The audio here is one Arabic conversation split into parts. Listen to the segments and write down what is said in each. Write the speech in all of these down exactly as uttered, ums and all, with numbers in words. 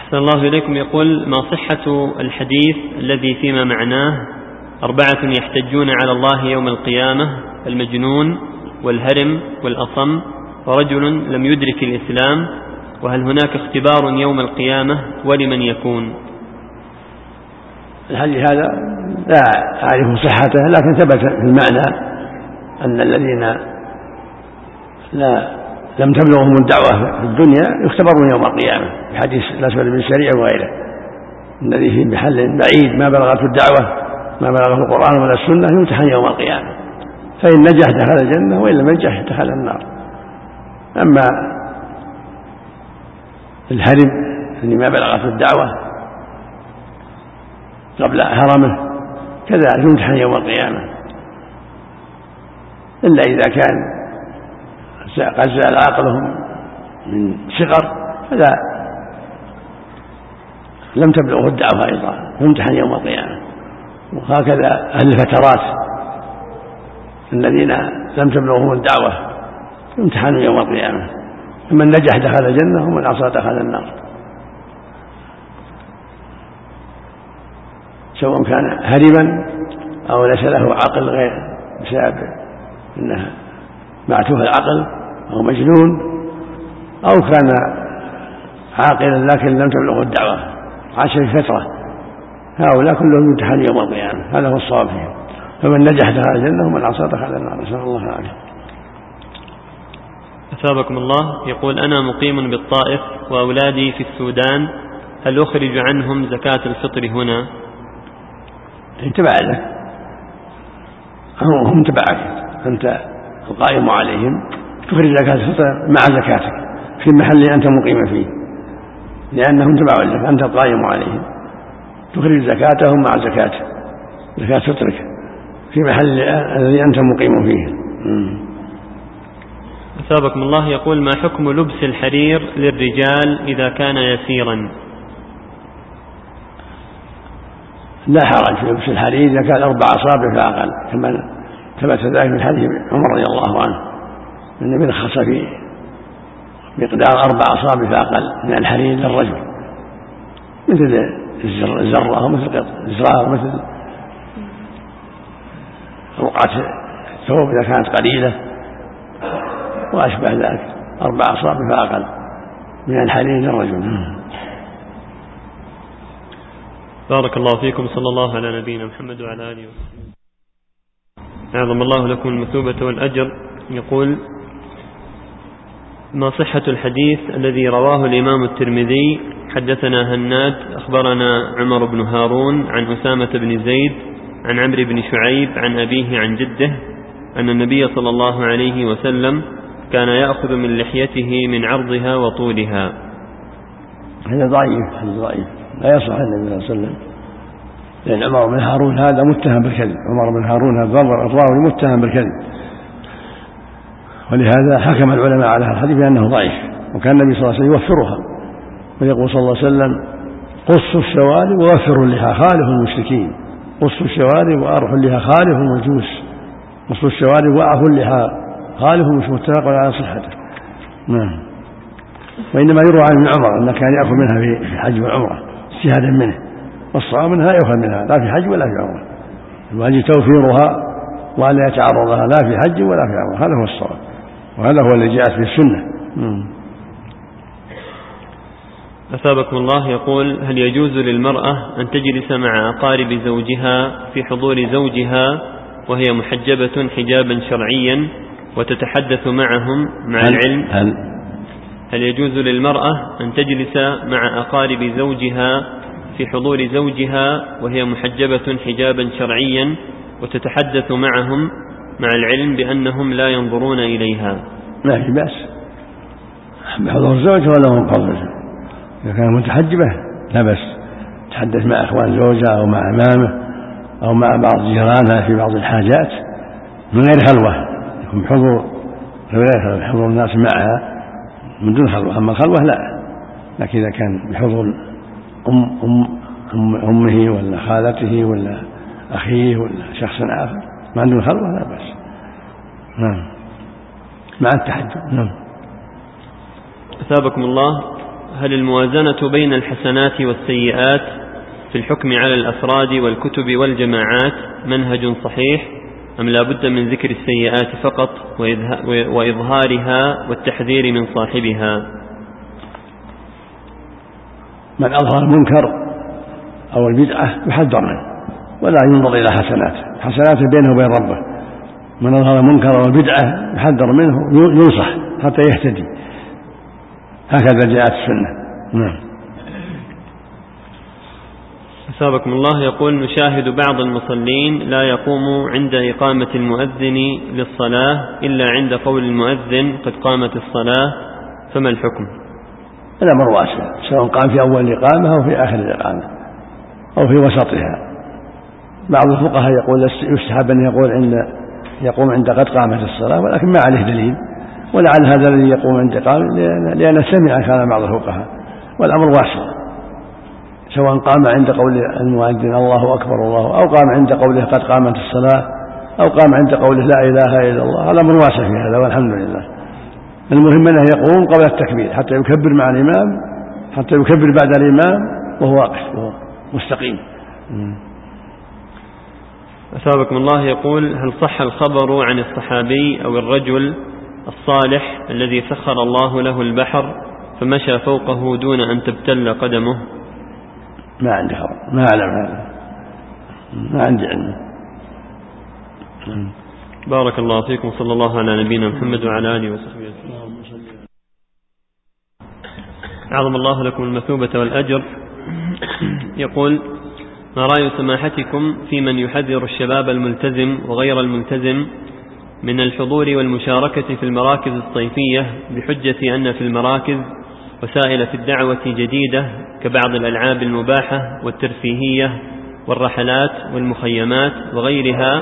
أحسن الله إليكم. يقول: ما صحة الحديث الذي فيما معناه أربعة يحتجون على الله يوم القيامة: المجنون والهرم والأصم ورجل لم يدرك الإسلام، وهل هناك اختبار يوم القيامة ولمن يكون؟ الحديث هذا لا أعرف صحته، لكن ثبت في المعنى أن الذين لا لم تبلغهم الدعوة في الدنيا يختبرون يوم القيامة، في حديث الأسود بن سريع وغيره، الذي في محل بعيد ما بلغته الدعوة ما بلغه القرآن ولا السنة يمتحن يوم القيامة، فإن نجح دخل الجنة وإن لم ينجح دخل النار. أما الهرم الذي ما بلغته الدعوة قبل هرمه كذلك يمتحن يوم القيامة، إلا إذا كان قد زال عقلهم من صغر فلا لم تبلغه الدعوة أيضا يمتحن يوم القيامة. وهكذا أهل الفترات الذين لم تبلغهم الدعوة يمتحنوا يوم القيامة، من نجح دخل الجنة ومن عصى دخل النار، سواء كان هرما أو ليس له عقل غير بسبب أنه معتوه العقل أو مجنون، أو كان عاقلا لكن لم تبلغه الدعوة عاش في فترة، هؤلاء كلهم يمتحن يوم القيامة، هذا هو الصواب فيهم، فمن نجح دخل الجنة ومن عصى دخل النار، نسأل الله العافية. أثابكم الله. يقول: أنا مقيم بالطائف وأولادي في السودان، هل أخرج عنهم زكاة الفطر هنا؟ تبع لك، هم تبعك، أنت القائم عليهم، تخرج زكاة الفطر مع زكاتك في المحل أنت مقيم فيه، لأنهم تبع لك، أنت القائم عليهم، تخرج زكاتهم مع زكاته زكاة فطرك في محل الذي أنت مقيم فيه. أثابكم الله. يقول: ما حكم لبس الحرير للرجال إذا كان يسيرا؟ لا حرج في لبس الحرير إذا كان أربع أصابع فأقل، كما ثبت ذلك من حديث عمر رضي الله عنه، النبي رخص في مقدار أربع أصابع فأقل من الحرير للرجل، مثل الزرة ومثل الإزرار ومثل رقعة الثوب إذا كانت قليلة وأشبه ذلك، أربع أصابع فأقل من الحرير للرجل. بارك الله فيكم، صلى الله على نبينا محمد وعلى آله وسلم. أعظم الله لكم المثوبة والأجر. يقول: ما صحة الحديث الذي رواه الإمام الترمذي: حدثنا هناد أخبرنا عمر بن هارون عن أسامة بن زيد عن عمرو بن شعيب عن أبيه عن جده أن النبي صلى الله عليه وسلم كان يأخذ من لحيته من عرضها وطولها؟ هذا ضعيف، هذا ضعيف، لا يصح النبي صلى الله عليه وسلم، لأن عمر بن هارون هذا متهم بالكذب، عمر بن هارون هذا الضرر متهم بالكذب، ولهذا حكم العلماء على هذا الحديث بأنه ضعيف، وكان النبي صلى الله عليه وسلم يوفرها، ويقول صلى الله عليه وسلم: قصوا الشوارب ووفروا اللحى خالفوا المشركين، قصوا الشوارب وأرحوا اللحى خالفوا المجوس، قصوا الشوارب وأعفوا اللحى خالفوا المجوس، متفق على صحته. نعم. وإنما يروى عن ابن عمر أنه كان يأخذ منها في الحج والعمرة اجتهادا منه، والصواب منها يأخذ منها لا في حج ولا في عمرة، الواجب توفيرها ولا يتعرضها لا في حج ولا في عمرة، هذا هو الصواب، وهذا هو الذي جاءت في السنة. أثابكم الله. يقول: هل يجوز للمرأة أن تجلس مع أقارب زوجها في حضور زوجها وهي محجبة حجابا شرعيا وتتحدث معهم مع هل العلم هل هل يجوز للمرأة أن تجلس مع أقارب زوجها في حضور زوجها وهي محجبة حجابا شرعيا وتتحدث معهم مع العلم بأنهم لا ينظرون إليها؟ لا في بأس بحضور زوجها ولا من قبل، إذا كانت متحجبة لا بأس تحدث مع أخوان زوجها أو مع أمامه أو مع بعض جيرانها في بعض الحاجات من غير خلوة، يكون بحضور حضور الناس معها من دون خلوة. أما الخلوة لا، لكن إذا كان بحضور أم, أم, أم أمه ولا خالته ولا أخيه ولا شخص آخر ما عنده خلوة لا بأس. نعم، مع التحجب. نعم. أثابكم الله. هل الموازنة بين الحسنات والسيئات في الحكم على الأفراد والكتب والجماعات منهج صحيح، أم لا بد من ذكر السيئات فقط وإظهارها والتحذير من صاحبها؟ من أظهر المنكر أو البدعة يحذر منه ولا ينظر إلى حسناته، حسناته بينه وبين ربه. من أظهر المنكر أو البدعة يحذر منه ينصح حتى يهتدي، هكذا جاءت السنة. نعم. أثابكم الله. يقول: نشاهد بعض المصلين لا يقوم عند إقامة المؤذن للصلاة إلا عند قول المؤذن قد قامت الصلاة، فما الحكم؟ الأمر واسع، سواء قام في أول الإقامة أو في آخر الإقامة أو في وسطها. بعض الفقهاء يقول يستحب أن يقول عند يقوم عند قد قامت الصلاة، ولكن ما عليه دليل، ولعل هذا الذي يقوم عند قام لأن سمع كلام بعض الفقهاء. والأمر واسع، سواء قام عند قول المؤذن الله أكبر الله، أو قام عند قوله قد قامت الصلاة، أو قام عند قوله لا إله إلا الله. الأمر واسع في هذا والحمد لله. المهم أنه يقوم قبل التكبير حتى يكبر مع الإمام، حتى يكبر بعد الإمام وهو واقف وهو مستقيم. أثابكم الله. يقول: هل صح الخبر عن الصحابي أو الرجل الصالح الذي سخر الله له البحر فمشى فوقه دون أن تبتل قدمه؟ ما عندي خبر، ما أعلم هذا، ما عندي علم. بارك الله فيكم، صلى الله على نبينا محمد وعلى آله وصحبه وسلم. أعظم الله لكم المثوبة والأجر. يقول: ما رأي سماحتكم في من يحذر الشباب الملتزم وغير الملتزم من الحضور والمشاركة في المراكز الصيفية بحجة أن في المراكز وسائل في الدعوة جديدة كبعض الألعاب المباحة والترفيهية والرحلات والمخيمات وغيرها؟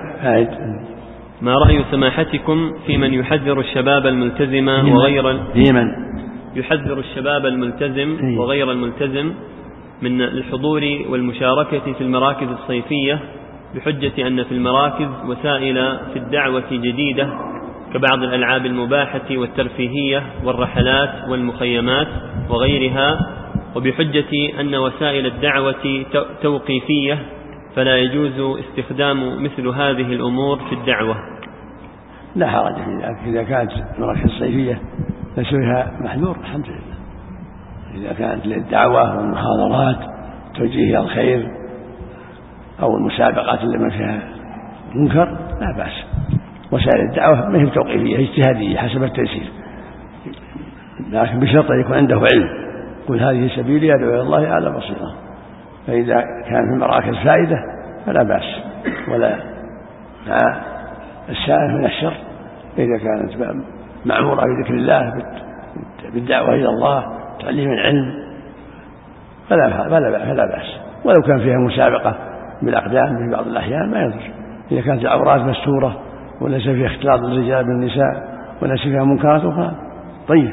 ما رأي سماحتكم في من يحذر الشباب الملتزم وغير يحذر الشباب الملتزم وغير الملتزم من الحضور والمشاركة في المراكز الصيفية بحجة أن في المراكز وسائل في الدعوة جديدة كبعض الألعاب المباحة والترفيهية والرحلات والمخيمات وغيرها، وبحجة أن وسائل الدعوة توقيفية فلا يجوز استخدام مثل هذه الأمور في الدعوة؟ لا حرج في ذلك، إذا كانت المراكز الصيفية ليس فيها محذور الحمد لله. إذا كانت للدعوة والمحاضرات توجيه الخير أو المسابقات اللي فيها منكر لا بأس. وسائل الدعوة ما هي توقيفية، هي اجتهادية حسب التيسير، لكن بشرط أن يكون عنده علم. قل هذه سبيلي أدعو إلى الله على بصيرة. فإذا كان في المراكز فائدة فلا بأس، ولا مع السائل من الشر إذا كانت معمورة بذكر الله بالدعوة إلى الله تعليم العلم فلا فلا بأس. ولو كان فيها مسابقة بالأقدام في بعض الأحيان ما يضر، إذا كانت العورات مستورة وليس فيها اختلاط الرجال بالنساء وليس فيها منكرات أخرى. طيب.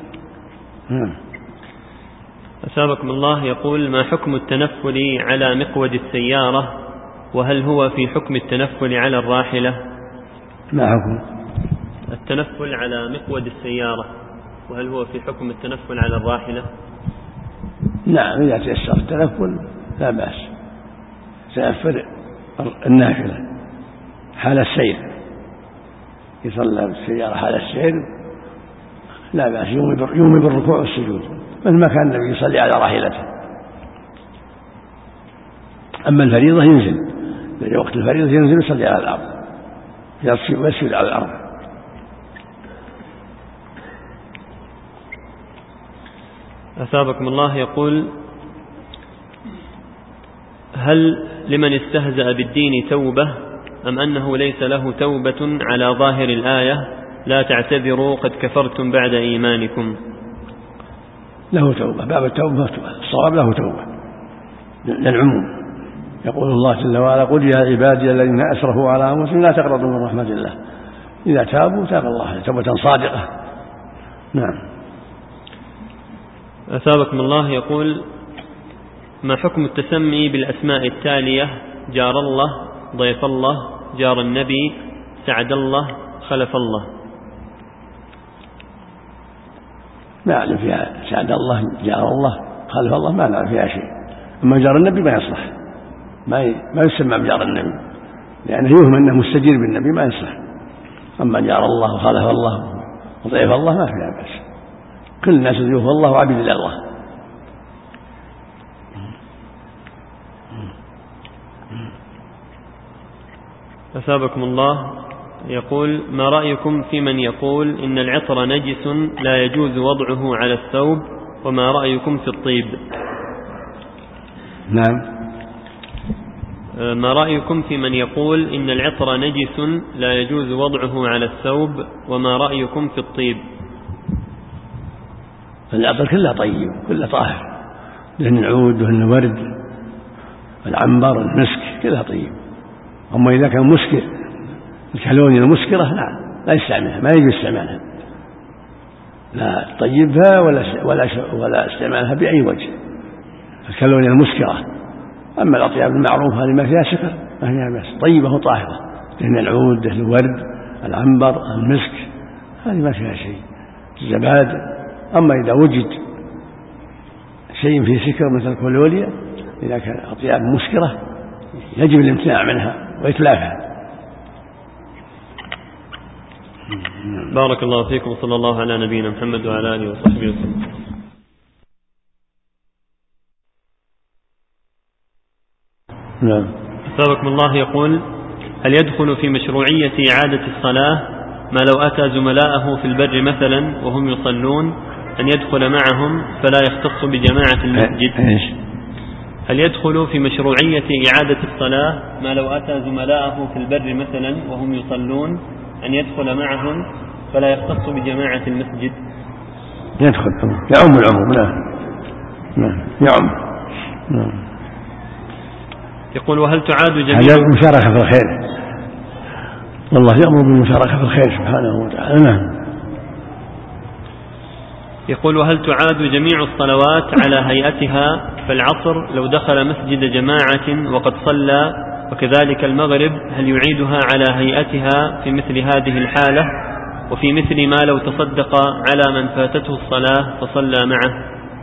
أثابكم الله. يقول: ما حكم التنفل على مقود السيارة، وهل هو في حكم التنفل على الراحلة؟ ما حكم التنفل على مقود السيارة، وهل هو في حكم التنفل على الراحلة؟ نعم، إذا تيسر التنفل لا بأس. تنفل النافلة حال السير، يصلى بالسيارة حال السير لا بأس، يومي بالركوع والسجود مثل ما كان النبي يصلي على راحلته. أما الفريضة ينزل في وقت الفريضة، ينزل يصلي على الأرض، يسجد على الأرض. أثابكم الله. يقول: هل لمن استهزأ بالدين توبة، أم أنه ليس له توبة على ظاهر الآية لا تعتذروا قد كفرتم بعد إيمانكم؟ له توبة، باب التوبة الصواب له توبة للعموم. يقول الله جل وعلا: قل يا عبادي الذين أسرفوا على أنفسهم لا تقنطوا من رحمة الله، إذا تابوا تاب الله توبة صادقة. نعم. أثابكم الله. يقول: ما حكم التسمي بالأسماء التالية: جار الله، ضيف الله، جار النبي، سعد الله، خلف الله؟ ما يعلم فيها سعد الله جار الله خالف الله ما نعلم فيها شيء. أما جار النبي ما يصلح، ما ما يسمى بجار النبي لأنه يوهم أنه مستجير بالنبي ما يصلح. أما جار الله وخالف الله وضعف الله ما فيها بأس، كل الناس ضيوف الله وعبيد الله. أثابكم الله، يقول: ما رأيكم في من يقول إن العطر نجس لا يجوز وضعه على الثوب، وما رأيكم في الطيب؟ نعم. ما رأيكم في من يقول إن العطر نجس لا يجوز وضعه على الثوب، وما رأيكم في الطيب؟ العطر كله طيب كله طاهر، دهن العود دهن الورد العنبر المسك كله طيب. أما إذا كان مسكر الكالونيا المسكرة لا لا يستعملها، ما يجوز استعمالها، لا طيبها ولا ولا ولا استعمالها بأي وجه، الكالونيا المسكرة. أما الأطياب المعروفة هذه ما فيها سكر ما فيها بأس، طيبة وطاهرة، دهن العود دهن الورد العنبر المسك هذه ما فيها شيء، الزباد. أما إذا وجد شيء فيه سكر مثل الكالونيا إذا كان أطياب مسكرة يجب الامتناع منها وإتلافها. بارك الله فيكم وصلى الله على نبينا محمد وعلى آله وصحبه وسلم. نعم. أثابكم الله، يقول: هل يدخل في مشروعية إعادة الصلاة ما لو أتى زملاءه في البر مثلا وهم يصلون أن يدخل معهم فلا يختص بجماعة المسجد؟ هل يدخل في مشروعية إعادة الصلاة ما لو أتى زملاءه في البر مثلا وهم يصلون أن يدخل معهم فلا يختص بجماعة المسجد؟ يدخل يعم العموم. لا نعم يعم. نعم. يقول: وهل تعاد جميع هذا المشاركة في الخير، والله يأمر بالمشاركة في الخير سبحانه وتعالى. نعم. يقول: وهل تعاد جميع الصلوات على هيئتها؟ فالعصر لو دخل مسجد جماعة وقد صلى، وكذلك المغرب، هل يعيدها على هيئتها في مثل هذه الحالة؟ وفي مثل ما لو تصدق على من فاتته الصلاة فصلى معه؟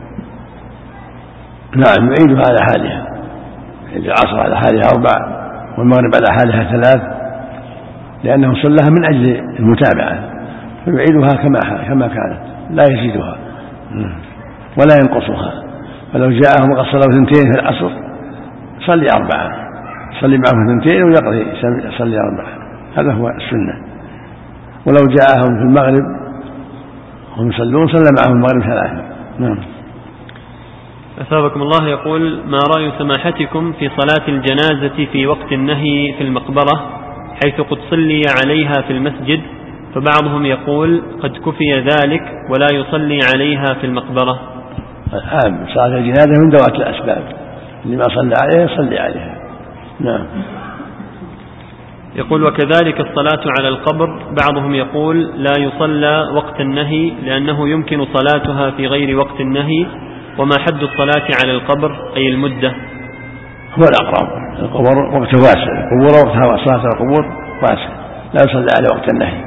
نعم يعيدها على حالها، العصر على حالها أربع والمغرب على حالها ثلاث، لأنه صلىها من أجل المتابعة، فيعيدها كما كما كانت لا يزيدها ولا ينقصها. فلو جاءهم وقد صلوا اثنتين في العصر صلي أربعة، صلي معهم اثنتين ويقضي صلي أربعة، هذا هو السنة. ولو جاءهم في المغرب وهم يصلون صلى معهم المغرب ثلاثة. نعم. أثابكم الله، يقول: ما رأي سماحتكم في صلاة الجنازة في وقت النهي في المقبرة حيث قد صلي عليها في المسجد، فبعضهم يقول قد كفي ذلك ولا يصلي عليها في المقبرة؟ آم صلاة الجنازة من ذوات الأسباب، اللي ما صلى عليها يصلي عليها. نعم. يقول: وكذلك الصلاة على القبر بعضهم يقول لا يصلى وقت النهي لأنه يمكن صلاتها في غير وقت النهي، وما حد الصلاة على القبر أي المدة؟ هو الأقرب، القبور وقت واسع، القبور وقتها صلاة القبور واسع لا يصلى على وقت النهي.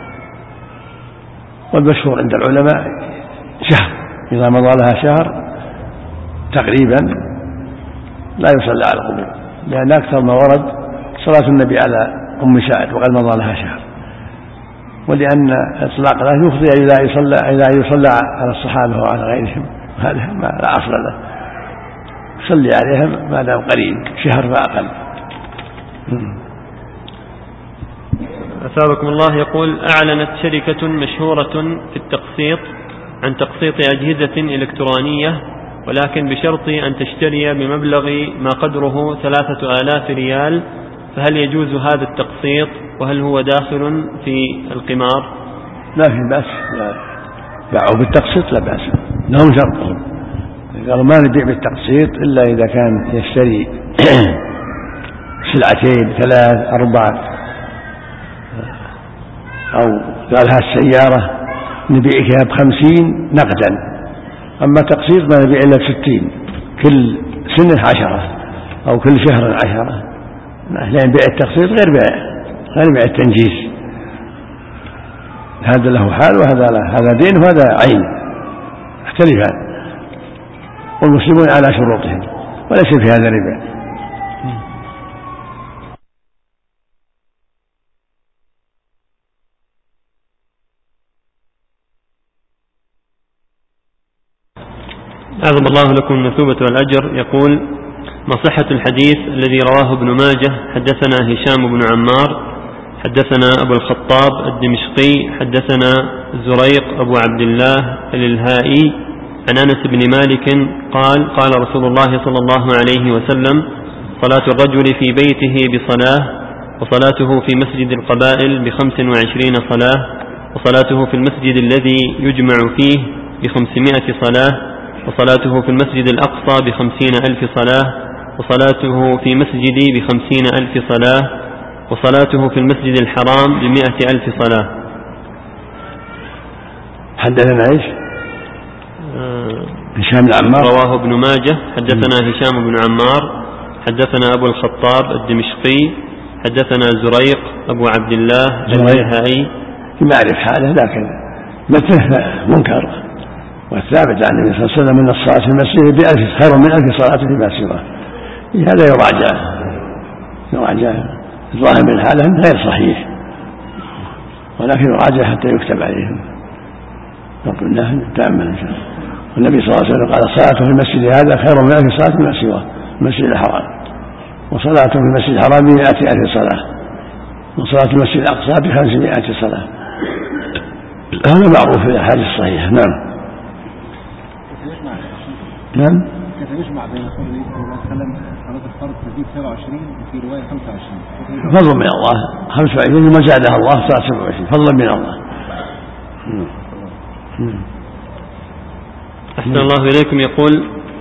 والمشهور عند العلماء شهر، إذا مضى لها شهر تقريبا لا يصلى على القبور، لأن أكثر ما ورد صلاة النبي على أم سعد وقد مضى لها شهر، ولأن إطلاق لا يفضي إذا يصلى إذا يصلى على الصحابة وعلى غيرهم، هذا ما لا أصل له، صلي عليهم ما دام قريب شهر فأقل. أثابكم الله، يقول: أعلنت شركة مشهورة في التقسيط عن تقسيط أجهزة إلكترونية، ولكن بشرط أن تشتري بمبلغ ما قدره ثلاثة آلاف ريال، فهل يجوز هذا التقسيط؟ وهل هو داخل في القمار؟ لا في بأس، باعوا بالتقسيط لا بأس، لهم شرطهم، قالوا ما نبيع بالتقسيط إلا إذا كان يشتري سلعتين ثلاث أربع، أو قال هالسيارة نبيعها بخمسين نقدا، أما تقسيط ما نبيع إلا بستين كل سنة عشرة أو كل شهر عشرة، لأن بيع التقسيط غير بيع غير بيع التنجيز، هذا له حال وهذا له، هذا دين وهذا عين، يختلفان، والمسلمون على شروطهم وليس في هذا ربا. أعظم الله لكم المثوبة والأجر. يقول: ما صحة الحديث الذي رواه ابن ماجه حدثنا هشام بن عمار حدثنا أبو الخطاب الدمشقي حدثنا زريق أبو عبد الله الإلهائي عن أنس بن مالك قال: قال رسول الله صلى الله عليه وسلم: صلاة الرجل في بيته بصلاة، وصلاته في مسجد القبائل بخمس وعشرين صلاة، وصلاته في المسجد الذي يجمع فيه بخمسمائة صلاة، وصلاته في المسجد الأقصى بخمسين ألف صلاة، وصلاته في مسجدي بخمسين ألف صلاة، وصلاته في المسجد الحرام بمائة ألف صلاة. حدثنا ايش؟ هشام بن عمار. رواه ابن ماجه حدثنا هشام بن عمار حدثنا أبو الخطاب الدمشقي حدثنا زريق أبو عبد الله الإلهائي. ما أعرف حاله لكن مثله منكر، والثابت عن النبي صلى الله عليه وسلم أن الصلاة في المسجد بألف خير من ألف صلاة فيما سواه. هذا يراجع يراجع الظاهر من حاله غير صحيح، ولكن يراجع حتى يكتب عليهم. نقول له تأمل إن شاء الله. والنبي صلى الله عليه وسلم قال: صلاته في المسجد هذا خير من ألف صلاة فيما سواه المسجد الحرام، وصلاته في المسجد الحرام بمائة ألف صلاة، وصلاة المسجد الأقصى بخمسمائة صلاة. هذا معروف في الأحاديث الصحيحة. نعم. نعم. كيف يجمع بين قول النبي صلى الله عليه وسلم صلاة الفرض تزيد سبعة وعشرين وفي رواية خمسة وعشرين؟ فضل من الله. خمسة وعشرين وما زادها الله صلاة سبعة وعشرين، فضل من الله. أحسن الله إليكم. يقول: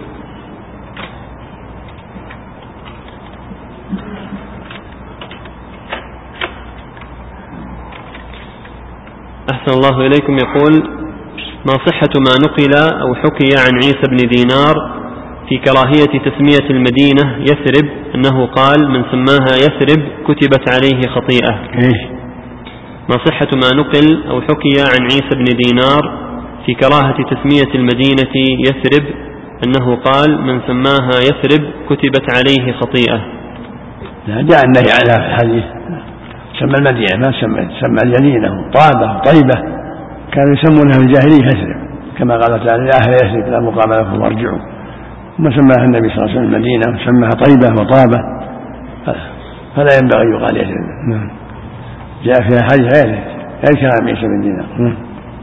أحسن الله إليكم. يقول: ما صحة ما نقل أو حكي عن عيسى بن دينار في كراهية تسمية المدينة يثرب أنه قال: من سماها يثرب كتبت عليه خطيئة؟ ما صحة ما نقل أو حكي عن عيسى بن دينار في كراهة تسمية المدينة يثرب أنه قال: من سماها يثرب كتبت عليه خطيئة؟ لا، جاء النهي عنها في الحديث. سمى المدينة ما سمى سمى الجنينة طابة طيبة، كانوا يسمونها في الجاهلية يثرب، كما قال تعالى: يا أهل يثرب لا مقام لكم وارجعوا. ثم سماها النبي صلى الله عليه وسلم المدينة وسماها طيبة وطابة، فلا ينبغي يقال يثرب. جاء فيها حديث غير غير كلام عيسى بن دينار.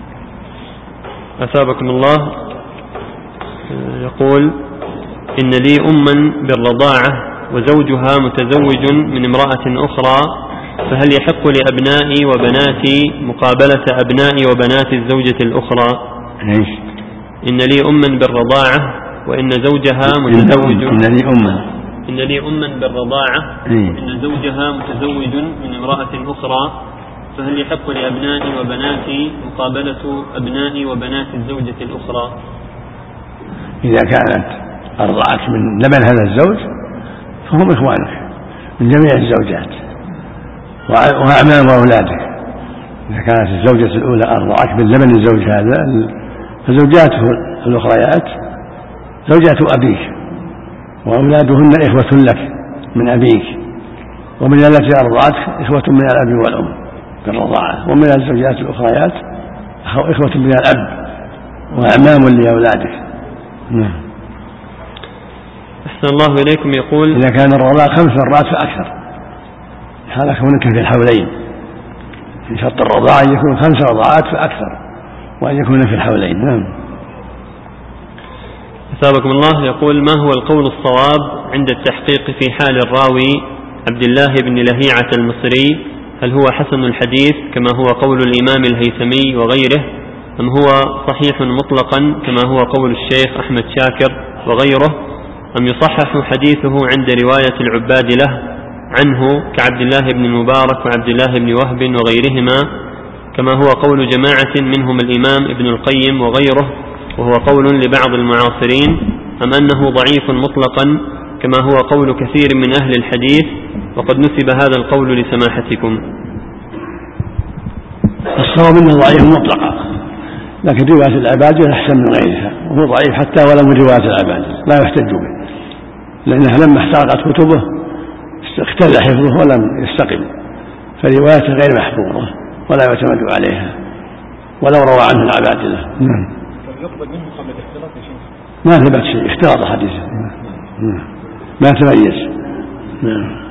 أثابكم الله. يقول: إن لي أما بالرضاعة وزوجها متزوج من امرأة أخرى، فهل يحق لأبنائي وبناتي مقابلة أبنائي وبنات الزوجة الأخرى؟ إن لي أما بالرضاعة وإن زوجها متزوج إن لي أما إن لي أما بالرضاعة وإن زوجها متزوج من امرأة أخرى، فهل يحق لأبنائي وبناتي مقابلة أبنائي وبنات الزوجة الأخرى؟ إذا كانت أرضعت من لبن هذا الزوج فهم إخوانك من جميع الزوجات وأعمام وأولادك. إذا كانت الزوجة الأولى أرضعت من لبن الزوج هذا فزوجاته الأخريات زوجات أبيك، وأولادهن إخوة لك من أبيك، ومن التي أرضعتك إخوة من الأب والأم بالرضاعة، ومن الزوجات الأخريات إخوة من الأب وأعمام لأولادك. نعم. أحسن الله إليكم. يقول: إذا كان الرضاعة خمس مرات فأكثر، هذا كونك في الحولين، في شرط الرضاعة أن يكون خمس رضاعات فأكثر، وأن يكون في الحولين. نعم. أثابكم الله. يقول: ما هو القول الصواب عند التحقيق في حال الراوي عبد الله بن لهيعة المصري؟ هل هو حسن الحديث كما هو قول الإمام الهيثمي وغيره، أم هو صحيح مطلقا كما هو قول الشيخ أحمد شاكر وغيره، أم يصحح حديثه عند رواية العباد له عنه كعبد الله بن المبارك وعبد الله بن وهب وغيرهما، كما هو قول جماعة منهم الإمام ابن القيم وغيره وهو قول لبعض المعاصرين، أم أنه ضعيف مطلقا كما هو قول كثير من أهل الحديث وقد نسب هذا القول لسماحتكم؟ الصواب أنه ضعيف مطلقا، لكن رواية العبادلة أحسن من غيرها، وهو ضعيف حتى ولو من رواية العبادلة لا يحتج به، لأنها لما احترقت كتبه اختل حفظه ولم يستقم، فروايته غير محفوظة ولا يعتمد عليها ولو روى عنه العبادلة. نعم. يقبل منه قبل الاختلاط يا شيخ؟ ما ثبت شيء، اختلاط حديثه ما تميز. نعم.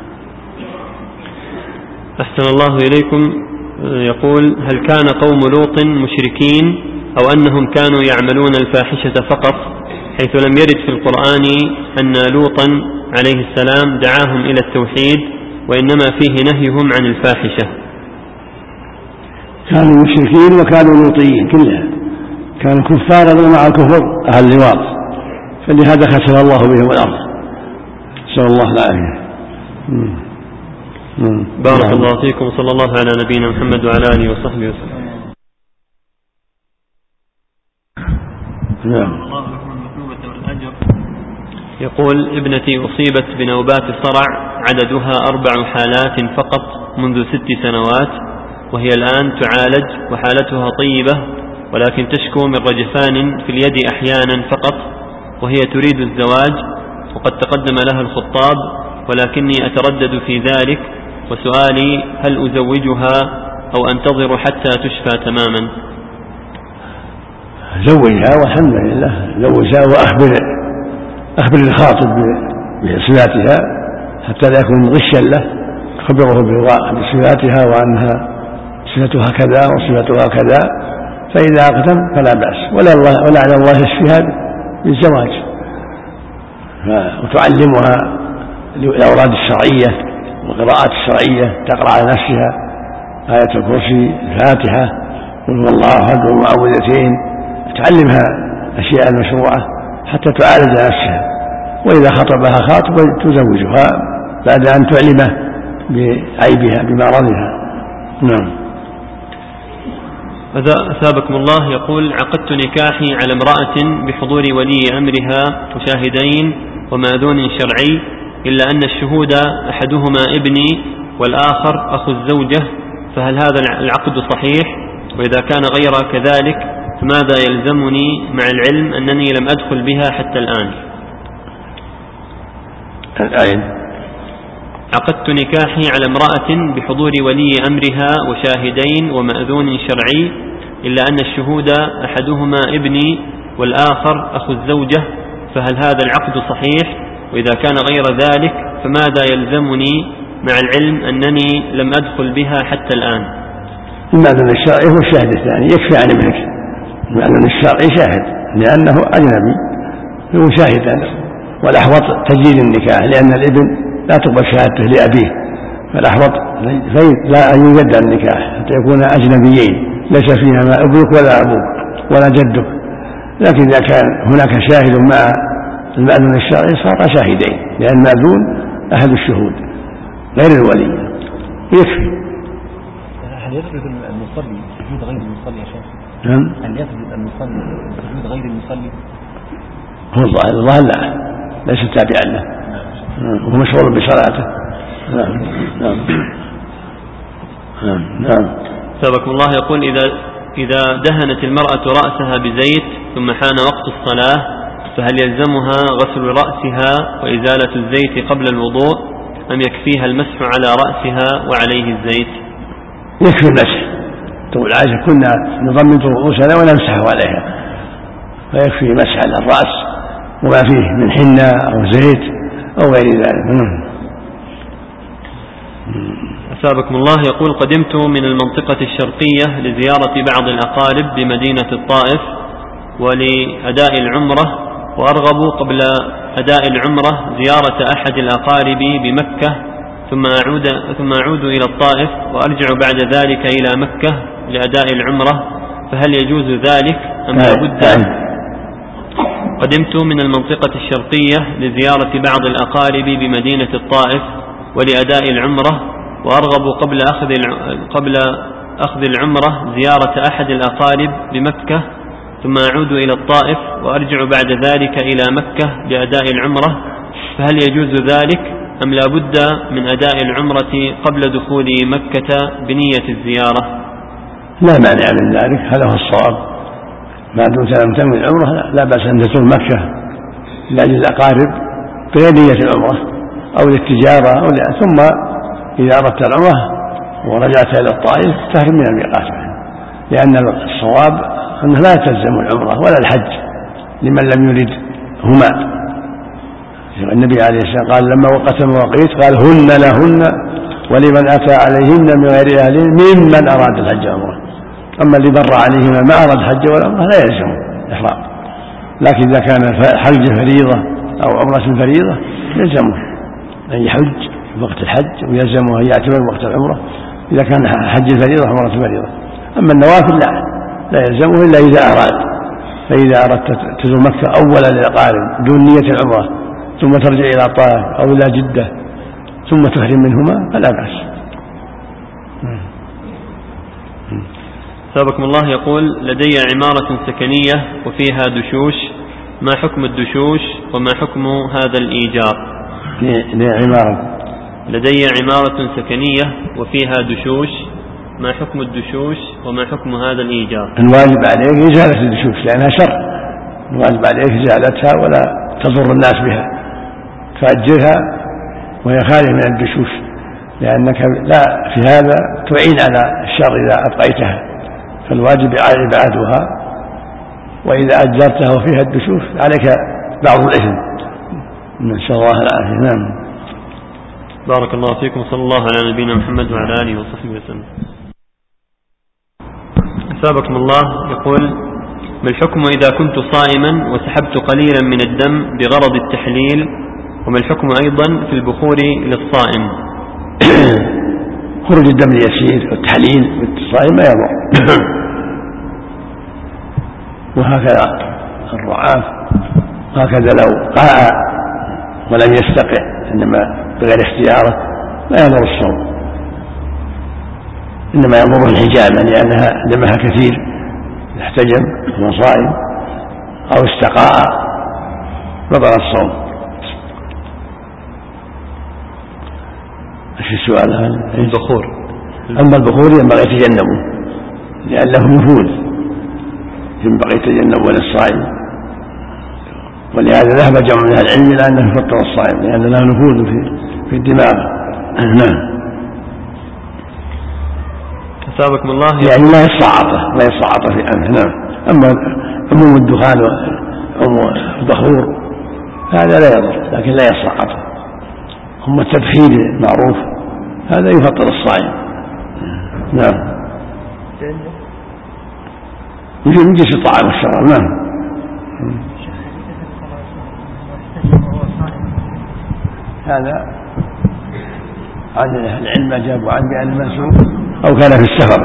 أحسن الله إليكم. يقول: هل كان قوم لوط مشركين أو أنهم كانوا يعملون الفاحشة فقط، حيث لم يرد في القرآن أن لوطا عليه السلام دعاهم إلى التوحيد وإنما فيه نهيهم عن الفاحشة؟ كانوا مشركين وكانوا لوطيين كلها، كانوا كفارا ومع الكفر أهل اللواط، فلهذا خسر الله بهم الأرض، نسأل الله العافية. بارك الله فيكم، صلى الله على نبينا محمد وعلى آله وصحبه وسلم. نعم. يقول: ابنتي أصيبت بنوبات صرع عددها أربع حالات فقط منذ ست سنوات، وهي الآن تعالج وحالتها طيبة، ولكن تشكو من رجفان في اليد أحيانا فقط، وهي تريد الزواج وقد تقدم لها الخطاب، ولكني أتردد في ذلك، وسؤالي: هل أزوجها أو أنتظر حتى تشفى تماما؟ زوجها والحمد لله، زوجها وأخبر أخبر الخاطب بصفاتها حتى لا يكون غشا له، خبره بصفاتها وأنها صفتها كذا وصفتها كذا، فإذا أقدم فلا بأس، ولا الله ولا على الله يشفيها بالزواج، وتعلمها الأوراد الشرعية والقراءات الشرعية، تقرأ على نفسها آية الكرسي، الفاتحة، قل هو الله أحد والمعوذتين، تعلمها الأشياء المشروعة حتى تعالج نفسها، وإذا خطبها خاطب تزوجها بعد أن تعلمه بعيبها بمرضها. نعم. أثابكم الله. يقول: عقدت نكاحي على امرأة بحضور ولي أمرها وشاهدين ومأذون شرعي، إلا أن الشهود أحدهما ابني والآخر أخو الزوجة، فهل هذا العقد صحيح؟ وإذا كان غير كذلك فماذا يلزمني مع العلم أنني لم أدخل بها حتى الآن؟ الآن عقدت نكاحي على امرأة بحضور ولي أمرها وشاهدين ومأذون شرعي، إلا أن الشهود أحدهما ابني والآخر أخو الزوجة، فهل هذا العقد صحيح؟ وإذا كان غير ذلك فماذا يلزمني مع العلم أنني لم أدخل بها حتى الآن؟ المأذون الشرعي هو الشاهد الثاني، يكفي عن ابنك. المأذون الشرعي شاهد لأنه أجنبي، هو شاهد، والأحوط تجديد النكاح، لأن الابن لا تقبل شهادته لأبيه، فالأحوط لا أن يجدد النكاح حتى يكون أجنبيين ليس فيها ما أبوك ولا أبوك ولا جدك، لكن إذا كان هناك شاهد مع المأذون الشرعي صار شاهدين، لأن المأذون أحد الشهود غير الولي، يكفي. هل يثبت المصلي سجود غير المصلي يا شيخ؟ نعم. هل يثبت المصلي سجود غير المصلي؟ هو الظاهر الظاهر لا، ليس تابعا له، وهو مشغول بصلاته. نعم نعم نعم نعم. سبحان الله. يقول: إذا إذا دهنت المرأة رأسها بزيت ثم حان وقت الصلاة، فهل يلزمها غسل رأسها وإزالة الزيت قبل الوضوء، أم يكفيها المسح على رأسها وعليه الزيت؟ يكفي المسح. تقول عائشة: كنا نضمد رؤوسنا ونمسح عليها، فيكفي مسح على الرأس وما فيه من حنة أو زيت أو غير ذلك. أثابكم الله. يقول: قدمت من المنطقة الشرقية لزيارة بعض الأقارب بمدينة الطائف ولأداء العمرة، وأرغب قبل أداء العمرة زيارة أحد الأقارب بمكة، ثم أعود, ثم أعود إلى الطائف وأرجع بعد ذلك إلى مكة لأداء العمرة، فهل يجوز ذلك أم لا بد؟ قدمت من المنطقة الشرقية لزيارة بعض الأقارب بمدينة الطائف ولأداء العمرة، وأرغب قبل أخذ قبل أخذ العمرة زيارة أحد الأقارب بمكة، ثم أعود إلى الطائف وأرجع بعد ذلك إلى مكة لأداء العمرة، فهل يجوز ذلك أم لا بد من أداء العمرة قبل دخول مكة بنية الزيارة؟ لا مانع من ذلك، هذا هو الصواب، ما دمت لم تنوي العمرة لا بأس أن تزور مكة لأجل الأقارب بغير نية العمرة أو للتجارة أو لا. ثم إذا أردت العمرة ورجعت إلى الطائف تهرم من الميقات، لأن الصواب أنه لا تلزم العمرة ولا الحج لمن لم يرد هما. النبي عليه السلام قال لما وقت المواقيت قال هن لهن ولمن أتى عليهن من غير أهلهن ممن أراد الحج والعمرة. أما اللي بر عليهما ما أراد الحج والعمرة لا يلزم الإحرام، لكن إذا كان حج فريضة أو عمرة فريضة يلزمه أن يحج في وقت الحج ويلزمه أن يعتمر وقت العمرة إذا كان حج فريضة عمرة فريضة. أما النوافل لا لا يلزمه إلا إذا أراد. فإذا أردت تزور مكة أولا للأقارب دون نية العمرة ثم ترجع إلى الطائف أو إلى جدة ثم تحرم منهما فلا بأس. سابقكم الله يقول لدي عمارة سكنية وفيها دشوش، ما حكم الدشوش وما حكم هذا الإيجار؟ عمارة لدي عمارة سكنية وفيها دشوش، ما حكم الدشوش وما حكم هذا الإيجار؟ الواجب عليك إزالة الدشوش لأنها شر، الواجب عليك إزالتها ولا تضر الناس بها، تأجرها وهي خالية من الدشوش، لأنك لا في هذا تعين على الشر إذا أبقيتها، فالواجب إبعادها، وإذا أجرتها وفيها الدشوش عليك بعض الإثم. نسأل الله العافية. نعم. بارك الله فيكم، صلى الله على نبينا محمد وعلى آله وصحبه وسلم. أثابكم الله يقول ما الحكم إذا كنت صائما وسحبت قليلا من الدم بغرض التحليل، وما الحكم أيضا في البخور للصائم؟ خروج الدم اليسير والتحليل للصائم ما يضر. وهكذا الرعاف هكذا لو قاع ولم يستقع إنما بغير اختياره ما يضر الصوم، إنما يضر الحجامة لأنها دمها كثير يحتجم وهو صائم أو استقاء بطل الصوم. ايش السؤال هذا؟ البخور. أما البخور ينبغي يتجنبه لأنه نفوذ، ينبغي يتجنبه للصائم، ولهذا ذهب جمع من العلم إلى أنه يفطر الصائم لأن له نفوذ في في الدماغ. نعم. أثابكم الله يعني لا يصعطه لا يصعطه في أنفه. نعم. أما عموم الدخان وعموم البخور هذا لا يضر لكن لا يصعطه. أما التبخير معروف هذا يفطر الصائم. نعم. من جنس الطعام والشراب. نعم. هذا عن العلم أجابوا عن بأن المنسوخ أو كان في السفر.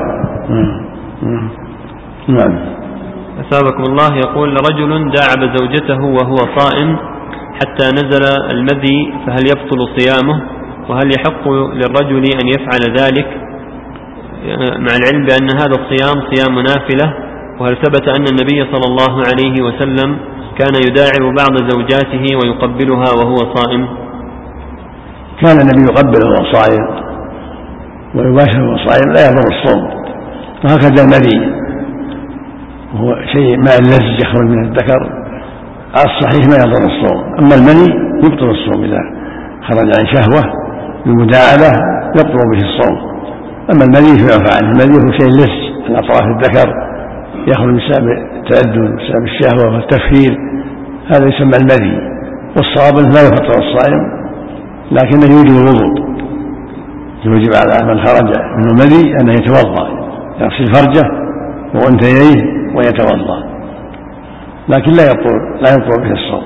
نعم. أثابكم الله يقول رجل داعب زوجته وهو صائم حتى نزل المذي، فهل يبطل صيامه؟ وهل يحق للرجل أن يفعل ذلك مع العلم بأن هذا الصيام صيام نافلة؟ وهل ثبت أن النبي صلى الله عليه وسلم كان يداعب بعض زوجاته ويقبلها وهو صائم؟ كان النبي يقبله وهو صائم ويباشره وهو صائم لا يضر الصوم. وهكذا المذي وهو شيء ما اللذ يخرج من الذكر الصحيح ما يضر الصوم. أما المني يبطل الصوم إذا خرج عن شهوة بالمداعبة يبطل به الصوم. أما المني فيعفى عنه. المني هو شيء لذ على أطراف الذكر يخرج بسبب التأدب بسبب الشهوة والتفكير، هذا يسمى المذي. والصواب أنه لا يفطر الصائم لكنه يوجب الوضوء، يوجب على من خرج منه مذي أنه يتوضأ، يغسل فرجه وأنثييه ويتوضأ، لكن لا يبطل لا يبطل به الصوم.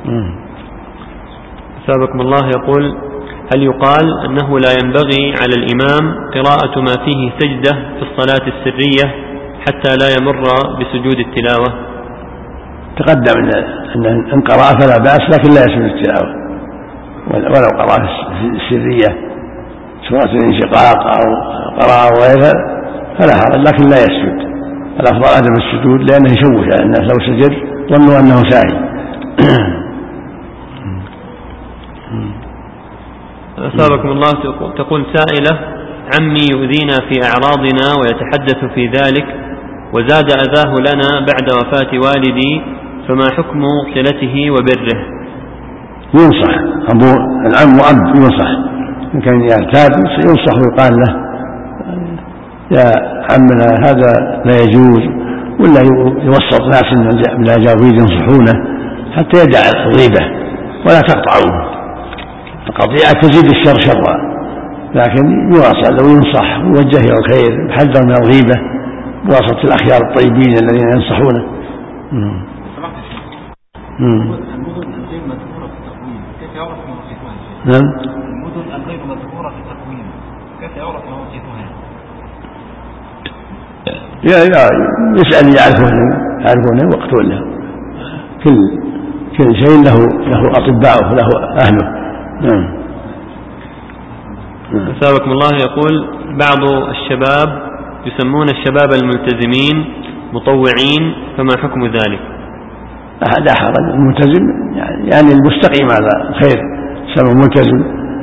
سابقكم الله يقول هل يقال أنه لا ينبغي على الإمام قراءة ما فيه سجدة في الصلاة السرية حتى لا يمر بسجود التلاوة؟ تقدم أن قرأ فلا بأس لكن لا يسجد التلاوة، ولو قرأ السرية سورة الانشقاق أو قراءة غيرها فلا حرج لكن لا يسجد. الأفضل عدم السجود لأنه يشوش على الناس، لو سجد ظنوا أنه ساهي. أثابكم الله تقول سائلة عمي يؤذينا في أعراضنا ويتحدث في ذلك وزاد أذاه لنا بعد وفاة والدي، فما حكم صلته وبره؟ ينصح أبو العم وأب ينصح، إن كان يرتاب ينصح ويقال له يا عمنا هذا لا يجوز، ولا يوسط ناس من الأجاويد ينصحونه حتى يدع الغيبة ولا تقطعوه، القطيعة تزيد الشر شرا، لكن يواصل وينصح ويوجه إلى الخير ويحذر من الغيبة بواسطة الأخيار الطيبين الذين ينصحونه. المدن الغير مذكورة في التقويم كيف يعرف موقفها؟ نعم. المدن الغير مذكورة في التقويم كيف يعرف موقفها؟ يسأل يعرفونه يعرفونه وقت له، كل كل شيء له له أطباءه له أهله. نعم. أثابكم الله. يقول بعض الشباب يسمون الشباب الملتزمين مطوعين، فما حكم ذلك؟ لا حرج، الملتزم يعني المستقيم على الخير سبب ملتزم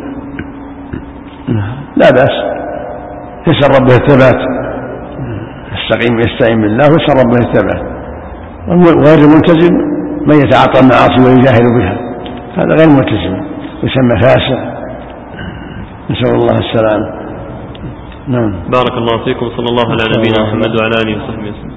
لا بأس، يسأل ربه الثبات، يستقيم يستعين بالله ويسأل ربه الثبات. وغير الملتزم من يتعاطى المعاصي ويجاهد بها، هذا غير ملتزم يسمى فاسق، نسأل الله السلام. نعم. بارك الله فيكم، صلى الله على نبينا محمد وعلى آله وصحبه وسلم.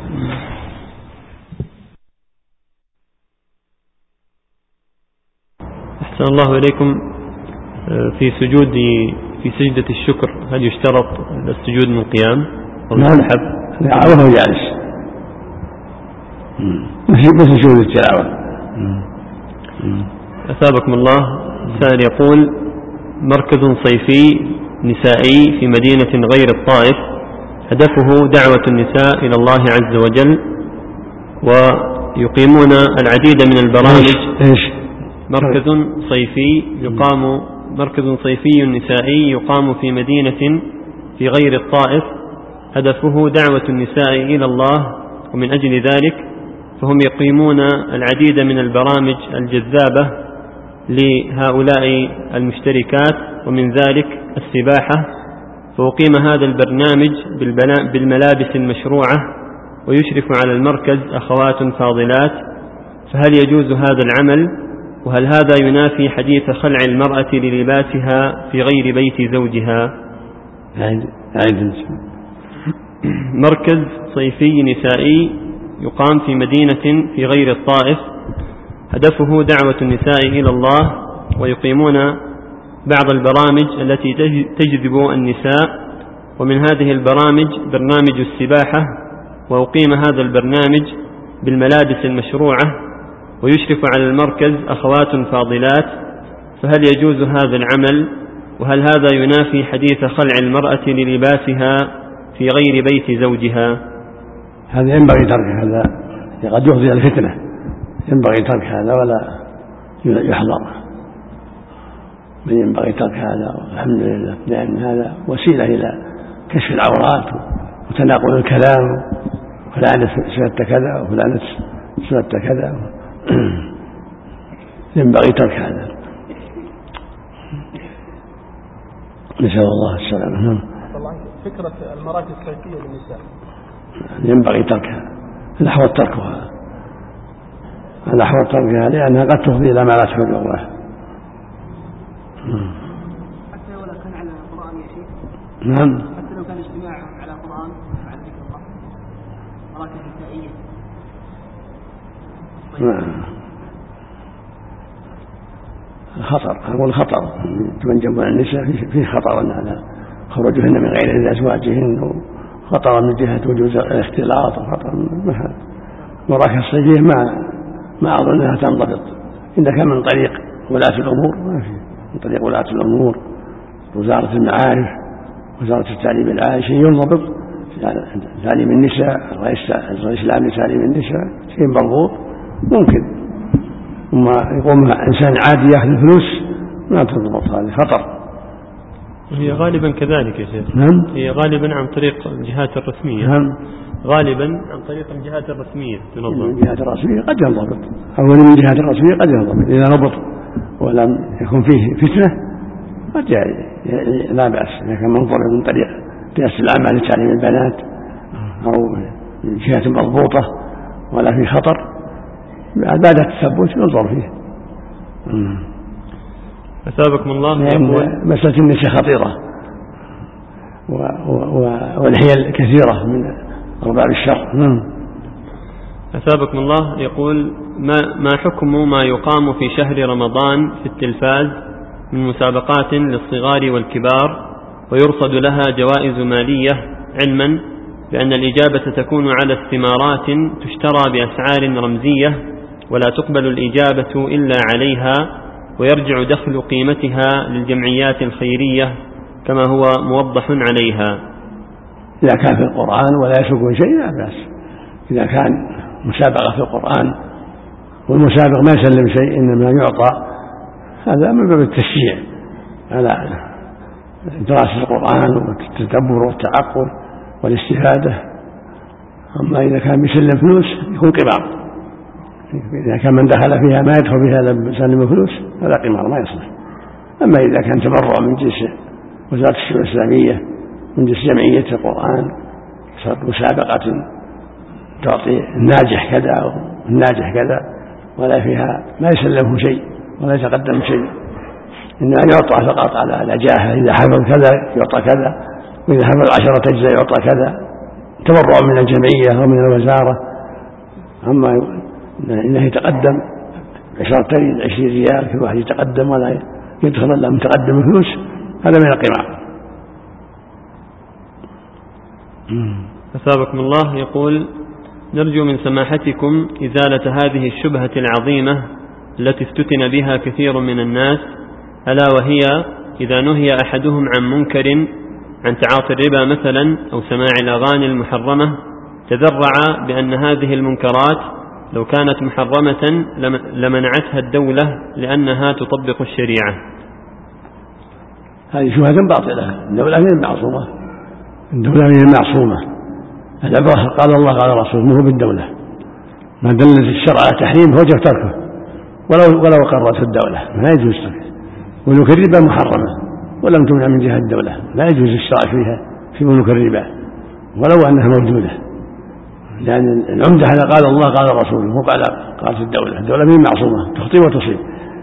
أحسن الله إليكم. في سجود في سجدة الشكر هل يشترط السجود من قيام أو يستحب؟ نعم وهو جالس مثل سجود التلاوة. أثابكم الله. سائل يقول مركز صيفي نسائي في مدينة غير الطائف، هدفه دعوة النساء إلى الله عز وجل، ويقيمون العديد من البرامج. إيش؟ مركز صيفي يقام مركز صيفي نسائي يقام في مدينة في غير الطائف، هدفه دعوة النساء إلى الله، ومن أجل ذلك فهم يقيمون العديد من البرامج الجذابة لهؤلاء المشتركات، ومن ذلك السباحة، فأقيم هذا البرنامج بالملابس المشروعة، ويشرف على المركز أخوات فاضلات، فهل يجوز هذا العمل؟ وهل هذا ينافي حديث خلع المرأة للباسها في غير بيت زوجها؟ مركز صيفي نسائي يقام في مدينة في غير الطائف، هدفه دعوة النساء إلى الله، ويقيمون بعض البرامج التي تجذب النساء، ومن هذه البرامج برنامج السباحة، وأقيم هذا البرنامج بالملابس المشروعة، ويشرف على المركز أخوات فاضلات، فهل يجوز هذا العمل؟ وهل هذا ينافي حديث خلع المرأة للباسها في غير بيت زوجها؟ هذا ينبغي ترك هذا، قد يفضي الفتنة، ينبغي ترك هذا ولا يحضر، من ينبغي ترك هذا. والحمد لله، لأن هذا وسيلة إلى كشف العورات وتناقل الكلام، فلانة سنة كذا وفلانة سنة كذا، ينبغي ترك هذا، نسأل الله السلامة. فكرة المراكز الصيفية للنساء ينبغي تركها، الأحوط تركها، الأحوط تركها لأنها قد تفضي إلى ما لا تحمد الله. حتى ولو كان على القرآن يا شيخ؟ نعم. حتى لو كان اجتماع على القرآن على ذكر الله، مراكز نسائية. نعم. خطر، أقول خطر، من جمع النساء فيه خطر على خروجهن من غير أزواجهن، وخطر من جهة وجود الاختلاط، وخطر من مراكز الصيفية ما ما أظنها تنضبط، إذا كان من طريق ولاة الأمور ما في، من طريق ولاة الأمور وزارة المعارف وزارة التعليم العالي شيء ينضبط، تعليم النساء، الرئيس الإسلامي لتعليم النساء شيء مرغوب ممكن، وما يقوم إنسان عادي يأخذ الفلوس ما تضبط، هذه خطر. هي غالبا كذلك يا شيخ. نعم. هي غالبا عن طريق الجهات الرسمية. نعم. غالبا عن طريق الجهات الرسمية تنظم. الجهات الرسمية قد ينضبط، أو من الجهات الرسمية قد ينضبط، إذا نضبط ولم يكن فيه فتنة قد لا بأس، إذا كان منظر من طريق رئاسة الأعمال لتعليم البنات أو من جهة مضبوطة ولا في خطر بعد التثبت ينظر فيه. أثابكم الله. لأن مسألة النساء خطيرة والحيل كثيرة من أرباب الشر. أثابكم الله. يقول ما, ما حكم ما يقام في شهر رمضان في التلفاز من مسابقات للصغار والكبار ويرصد لها جوائز مالية، علما بأن الإجابة تكون على استمارات تشترى بأسعار رمزية ولا تقبل الإجابة إلا عليها، ويرجع دخل قيمتها للجمعيات الخيرية كما هو موضح عليها؟ إذا كان في القرآن ولا يسوق شيء لا بأس. إذا كان مسابقة في القرآن والمسابق ما يسلم شيء إنما يعطى، هذا من باب التشجيع على دراسة القرآن والتدبر والتعقل والاستفادة. أما إذا كان يسلم فلوس يكون قمار. إذا كان من دخل فيها ما يدخل فيها إلا سلم فلوس هذا قمار ما يصلح. أما إذا كان تبرع من جنس وزارة الشؤون الإسلامية من جنس جمعية القرآن صارت مسابقة تعطي الناجح كذا والناجح كذا ولا فيها ما يسلمه شيء ولا يتقدم شيء، إنما يعطى فقط على النجاح. إذا حفظ كذا يعطى كذا، وإذا حفظ عشرة أجزاء يعطى كذا، تبرع من الجمعية أو من الوزارة. أما إنه يتقدم عشرتين عشرين ريال كل واحد يتقدم ولا يدخل إلا متقدم فلوس، هذا من القمار. أثابكم الله. يقول نرجو من سماحتكم إزالة هذه الشبهة العظيمة التي افتتن بها كثير من الناس، ألا وهي إذا نهي أحدهم عن منكر عن تعاطي الربا مثلا أو سماع الأغاني المحرمة تذرع بأن هذه المنكرات لو كانت محرمة لمنعتها الدولة لأنها تطبق الشريعة. هذه شبهة باطلة. الدولة هي المعصومة، الدولة هي المعصومة. العبرة قال الله قال رسوله مو بالدولة. ما دل الشرع على تحريم فوجب تركه ولو ولو قررته الدولة لا يجوز تركه. بنوك الربا محرمة ولم تمنع من جهة الدولة، لا يجوز الشرع فيها في بنوك الربا ولو أنها موجودة، لأن العمدة هذا قال الله قال رسوله مو قال قالت الدولة. الدولة هي معصومة تخطي وتصيب.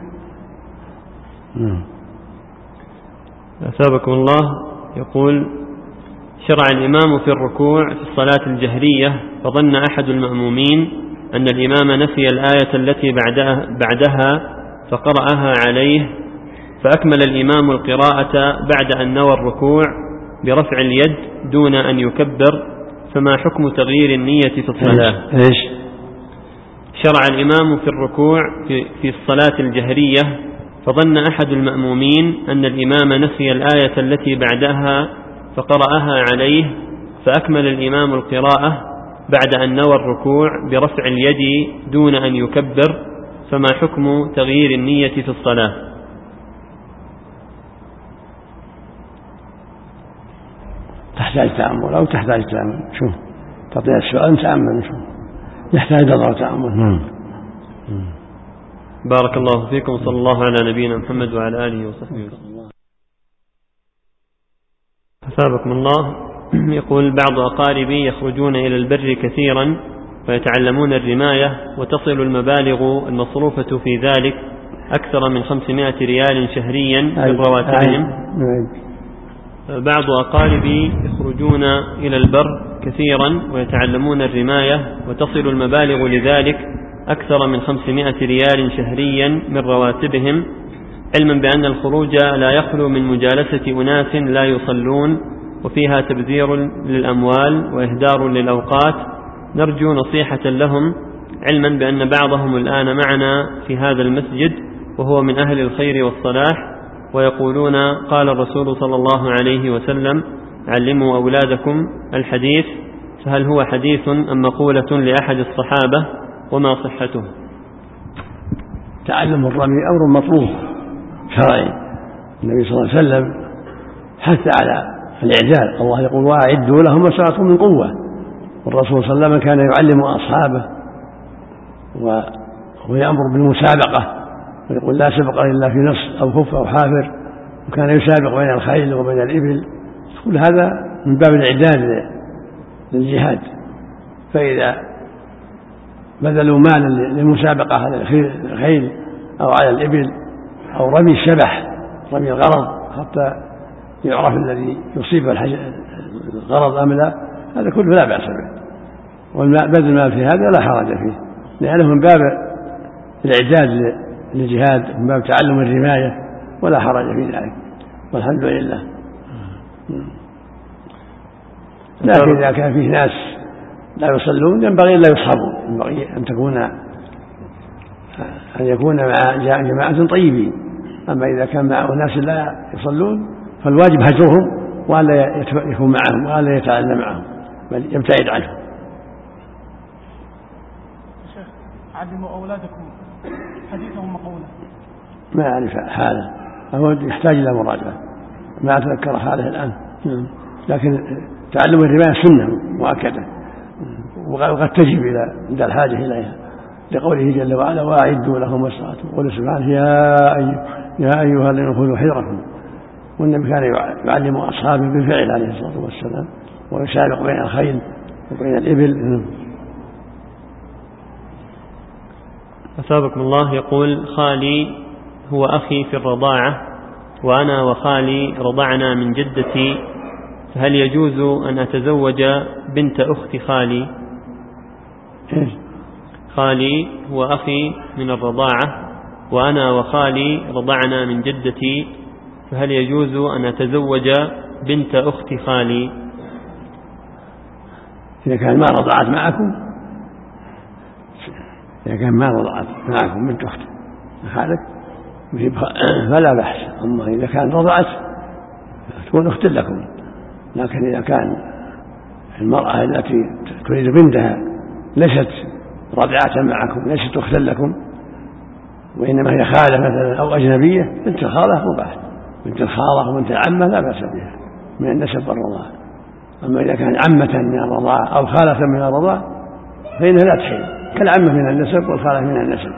أثابكم الله. يقول شرع الإمام في الركوع في الصلاة الجهرية فظن أحد المأمومين أن الإمام نسي الآية التي بعدها, بعدها فقرأها عليه، فأكمل الإمام القراءة بعد أن نوى الركوع برفع اليد دون أن يكبر، فما حكم تغيير النية في الصلاة؟ إيش؟ شرع الإمام في الركوع في, في الصلاة الجهرية فظن أحد المأمومين أن الإمام نسي الآية التي بعدها فقرأها عليه، فأكمل الإمام القراءة بعد أن نوى الركوع برفع اليد دون أن يكبر، فما حكم تغيير النية في الصلاة؟ تحتاج تأمل أو تحتاج تأمل. شوف تعطيها السؤال تأمل، شوف يحتاج نظر تأمل. بارك الله فيكم. صلى الله على نبينا محمد وعلى آله وصحبه وسلم. أثابكم الله. يقول بعض أقاربي يخرجون إلى البر كثيرا ويتعلمون الرماية وتصل المبالغ المصروفة في ذلك أكثر من خمسمائة ريال شهريا من رواتبهم. بعض أقاربي يخرجون إلى البر كثيرا ويتعلمون الرماية وتصل المبالغ لذلك أكثر من خمسمائة ريال شهريا من رواتبهم، علما بأن الخروج لا يخلو من مجالسة أناس لا يصلون وفيها تبذير للأموال وإهدار للأوقات. نرجو نصيحة لهم، علما بأن بعضهم الآن معنا في هذا المسجد وهو من أهل الخير والصلاح، ويقولون قال الرسول صلى الله عليه وسلم علموا أولادكم الحديث، فهل هو حديث أم مقولة لأحد الصحابة وما صحته؟ تعلم الرمي أمر مطلوب شرعي. النبي صلى الله عليه وسلم حث على الإعداد. الله يقول وأعدوا لهم ما استطعتم من قوة، والرسول صلى الله عليه وسلم كان يعلم أصحابه ويأمر بالمسابقة ويقول لا سبق إلا في نص أو خف أو حافر، وكان يسابق بين الخيل وبين الإبل. كل هذا من باب الإعداد للجهاد. فإذا بذلوا مالا للمسابقة على الخيل أو على الإبل أو رمي الشبح رمي الغرض حتى يعرف الذي يصيب الغرض أم لا، هذا كله لا بأس به، وبذل المال في هذا لا حرج فيه، لأنه من باب الإعداد للجهاد، من باب تعلم الرماية، ولا حرج في ذلك، والحمد لله. لكن إذا كان فيه ناس لا يصلون ينبغي لا يصحبون، ينبغي أن تكون أن يكون مع جماعة طيبين. أما إذا كان معه ناس لا يصلون فالواجب هجرهم ولا يكون معهم ولا يتعلم معهم، بل يبتعد عنهم. شيخ علموا أولادكم حديثهم مقولة. ما أعرف حاله، هو يحتاج إلى مراجعة، ما أتذكر حاله الآن، لكن تعلم الرماية سنة مؤكدة وقد تجب إلى عند الحاجة إليها، لقوله جل وعلا: وأعدوا لهم الصلاة. وقال سبحانه: يا أيها يا أيها الذين خذوا حذركم. والنبي كان يعلم أصحابه بالفعل عليه الصلاة والسلام، ويسابق بين الخيل وبين الإبل. أثابكم الله. يقول: خالي هو أخي في الرضاعة، وأنا وخالي رضعنا من جدتي، فهل يجوز أن أتزوج بنت أخت خالي؟ خالي هو أخي من الرضاعة، وأنا وخالي رضعنا من جدتي، فهل يجوز أن أتزوج بنت أخت خالي؟ إذا كان ما رضعت معكم إذا كان ما رضعت معكم بنت أخت خالك فلا بأس. أما إذا كان رضعت تكون أخت لكم. لكن إذا كان المرأة التي تريد بنتها ليست رضعة معكم، ليست أختا لكم، وإنما هي خالة مثلا أو أجنبية، بنت الخالة مباح، بنت الخالة وبنت العمة لا بأس بها من النسب والرضاعة. أما إذا كان عمة من الرضاعة أو خالة من الرضاعة فإنها لا تحل، كالعمة من النسب والخالة من النسب.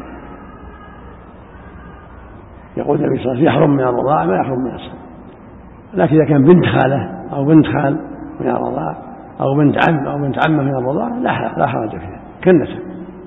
يقول النبي صلى الله عليه وسلم: يحرم من الرضاعة ما يحرم من النسب. لكن إذا كان بنت خالة أو بنت خال من الرضاعة أو بنت عم أو بنت عمة من الرضاعة لا حرج فيها كالنسب.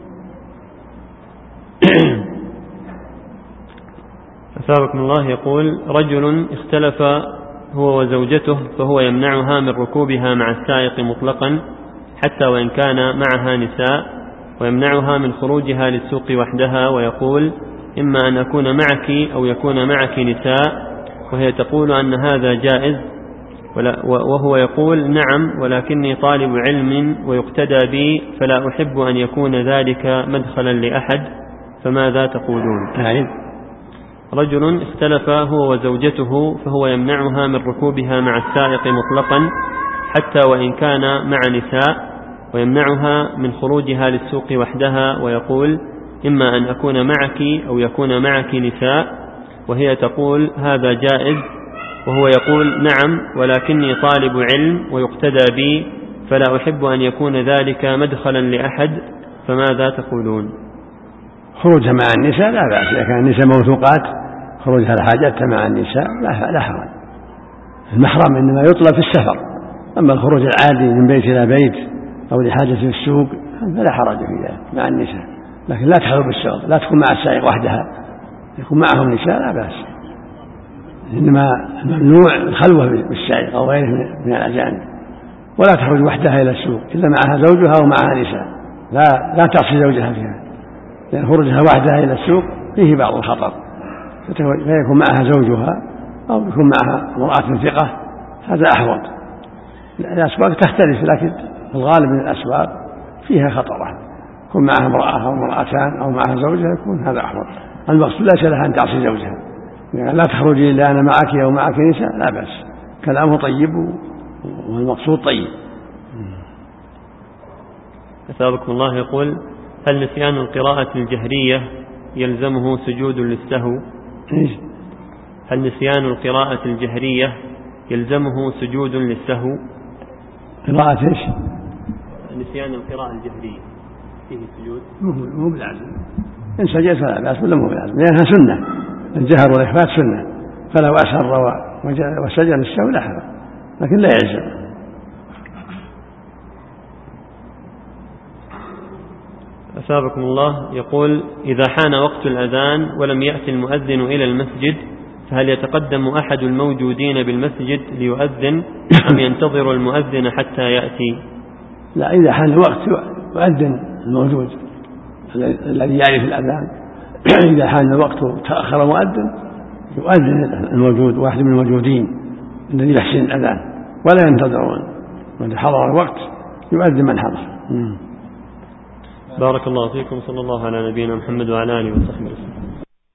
أثابكم الله. يقول: رجل اختلف هو وزوجته، فهو يمنعها من ركوبها مع السائق مطلقا حتى وإن كان معها نساء، ويمنعها من خروجها للسوق وحدها، ويقول: إما أن أكون معك أو يكون معك نساء، وهي تقول أن هذا جائز، وهو يقول: نعم، ولكني طالب علم ويقتدى بي، فلا أحب أن يكون ذلك مدخلا لأحد، فماذا تقولون؟ رجل اختلف هو وزوجته، فهو يمنعها من ركوبها مع السائق مطلقا حتى وإن كان مع نساء، ويمنعها من خروجها للسوق وحدها، ويقول: إما أن أكون معك أو يكون معك نساء، وهي تقول هذا جائز، وهو يقول: نعم، ولكني طالب علم ويقتدى بي، فلا أحب أن يكون ذلك مدخلا لأحد، فماذا تقولون؟ خروجها مع النساء لا بأس، إذا كان النساء موثوقات خروجها الحاجات مع النساء لا حرج. المحرم إنما يطلب في السفر، أما الخروج العادي من بيت إلى بيت أو لحاجة في السوق فلا حرج في ذلك مع النساء. لكن لا تحضر بالسوق، لا تكون مع السائق وحدها، يكون معهم نساء لا بأس. إنما ممنوع الخلوة بالسائق أو غيره من الأجانب، ولا تخرج وحدها إلى السوق إلا معها زوجها أو معها نساء، لا لا تعصي زوجها فيها، لأن خروجها وحدها إلى السوق فيه بعض الخطر، فيكون معها زوجها أو يكون معها امرأة ثقة، هذا أحوط. الأسواق تختلف، لكن الغالب من الأسواق فيها خطرة، يكون معها امرأة أو امرأتان أو معها زوجها، يكون هذا أحوط. المقصود ليس لها أن تعصي زوجها، يعني لا تخرجي إلا أنا معك أو معك نساء لا بأس، كلامه طيب والمقصود طيب. أثابكم الله. يقول: هل نسيان القراءة الجهرية يلزمه سجود للسهو؟ هل نسيان القراءة الجهرية يلزمه سجود للسهو؟ قراءة ايش؟ نسيان القراءة الجهرية فيه سجود؟ مو بلازم، إن سجد فلا بأس، ولا مو بلازم، لأنها سنة، الجهر والإخفاء سنة، فلو أسر وسجد للسهو لا حرج، لكن لا يلزم. أثابكم الله. يقول: إذا حان وقت الأذان ولم يأتي المؤذن إلى المسجد فهل يتقدم أحد الموجودين بالمسجد ليؤذن أم ينتظر المؤذن حتى يأتي؟ لا، إذا حان الوقت يؤذن الموجود الذي يعرف الأذان. إذا حان الوقت تأخر مؤذن يؤذن الموجود، واحد من الموجودين الذي يحسن الأذان، ولا ينتظرون. من حضر الوقت يؤذن من حضر. بارك الله فيكم. صلى الله على نبينا محمد وعلى آله وصحبه وسلم.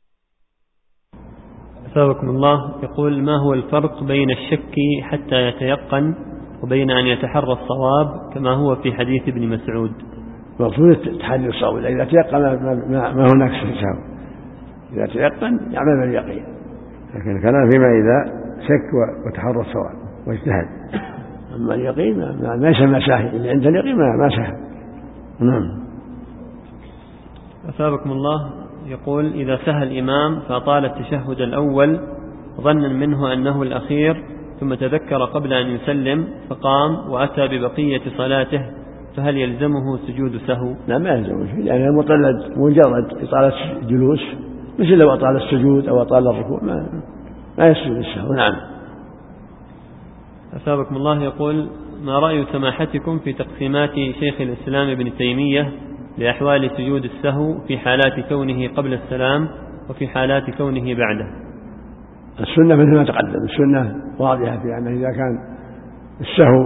أثابكم الله. يقول: ما هو الفرق بين الشك حتى يتيقن وبين أن يتحرى الصواب كما هو في حديث ابن مسعود؟ مقصود تحري الصواب، إذا تيقن ما هناك شك، إذا تيقن يعمل باليقين، لكن الكلام فيما إذا شك وتحرى الصواب واجتهد. أما اليقين ما يسمى ساهل، اللي عند اليقين ما سهل. نعم. أثابكم الله. يقول: إذا سهى الإمام فأطال التشهد الأول ظنا منه أنه الأخير ثم تذكر قبل أن يسلم فقام وأتى ببقية صلاته فهل يلزمه سجود سهو؟ لا، ما يلزمه شيء، لأن المطلد مجرد إطالة الجلوس، مثل لو أطال السجود أو أطال الركوع ما, ما يسجد السهو. نعم. أثابكم الله. يقول: ما رأي سماحتكم في تقسيمات شيخ الإسلام ابن تيمية لأحوال سجود السهو في حالات كونه قبل السلام وفي حالات كونه بعده؟ السنة مثل ما تقدم، السنة واضحة في أنه إذا كان السهو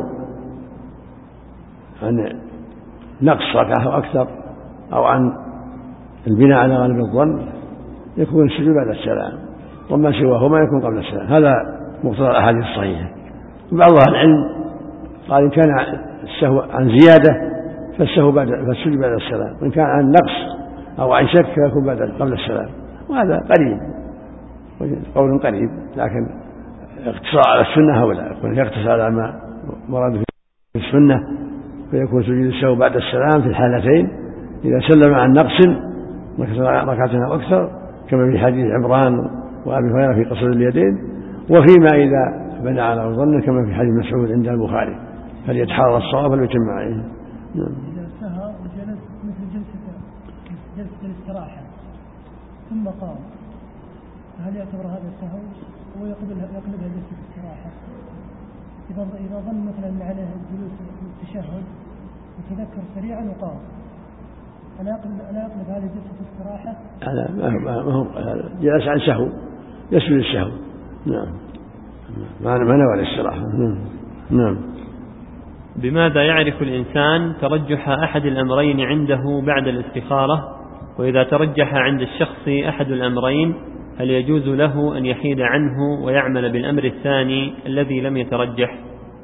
عن نقص ركعة أو أكثر أو عن البناء على غالب الظن يكون السجود بعد السلام، وما سواه ما يكون قبل السلام. هذا مقتضى الأحاديث الصحيحة. بعض أهل العلم قال إن كان السهو عن زيادة فالسهو بعد فالسجود بعد السلام، وإن كان عن نقص أو عن شك فيكون بعد قبل السلام، وهذا قريب قول قريب، لكن اقتصار على السنة هؤلاء يكون يقتصر على ما مراد في السنة فيكون سجود السهو بعد السلام في الحالتين: إذا سلم عن نقص ركعتين أو أكثر كما في حديث عمران وأبي هريرة في قصر اليدين، وفيما إذا بنى على الظن كما في حديث مسعود عند البخاري فليتحرى الصواب ويتم عليه. إذا سهى وجلس مثل جلسة جلسة الاستراحة ثم قام هل يعتبر هذا السهو ويقلبها يقلبها جلسة الاستراحة؟ إذا إذا ظن مثلا أن عليه الجلوس والتشهد وتذكر سريعا وقام ألا يقلب ألا يقلب هذه جلسة الاستراحة؟ لا، ما هو جلس عن سهو يسجد السهو. نعم، ما ما نوى الاستراحة. نعم. نعم. بماذا يعرف الإنسان ترجح أحد الأمرين عنده بعد الاستخارة؟ وإذا ترجح عند الشخص أحد الأمرين هل يجوز له أن يحيد عنه ويعمل بالأمر الثاني الذي لم يترجح؟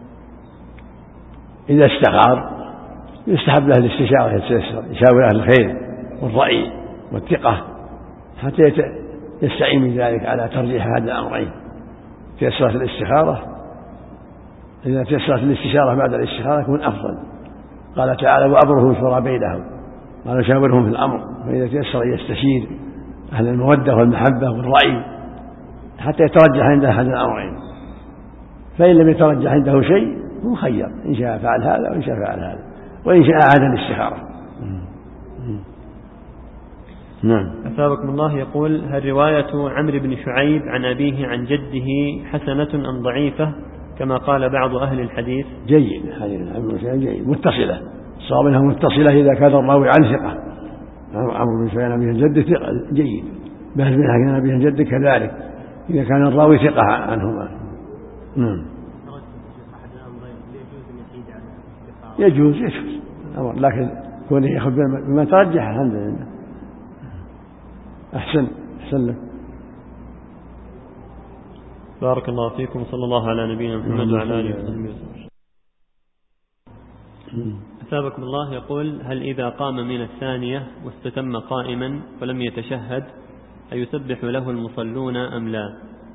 إذا استخار يستحب له الاستشارة، يشاور أهل الخير والرأي والثقة حتى يستعين من ذلك على ترجيح هذا الأمرين. تيسرت الاستخارة، إذا تيسرت الاستشارة بعد الاستخارة يكون أفضل. قال تعالى: وأمرهم شورى بينهم، قال شاورهم في الأمر. فإذا تيسر يستشير أهل المودة والمحبة والرأي حتى يترجح عنده أحد الأمرين، فإن لم يترجح عنده شيء مخير، إن شاء فعل هذا وإن شاء فعل هذا وإن شاء أعاد الاستخارة. نعم. أثابكم الله. يقول: هل رواية عمرو بن شعيب عن أبيه عن جده حسنة أم ضعيفة كما قال بعض أهل الحديث؟ جيد، عمرو بن شعيب جيد، متصلة، الصواب أنها متصلة إذا كان الراوي عن ثقة. عمرو بن شعيب عن أبيه عن جده جيد، بهز بن حكيم عن أبيه عن جده كذلك إذا كان الراوي ثقة عنهما. نعم. يجوز يجوز أمر، لكن كونه يأخذ بما ترجح الحمد لله. أحسن أحسن لك. بارك الله فيكم. صلى الله على نبينا محمد وعلى آله وصحبه وسلم. أثابكم الله. يقول: هل إذا قام من الثانية واستتم قائما ولم يتشهد أيسبح له المصلون أم لا؟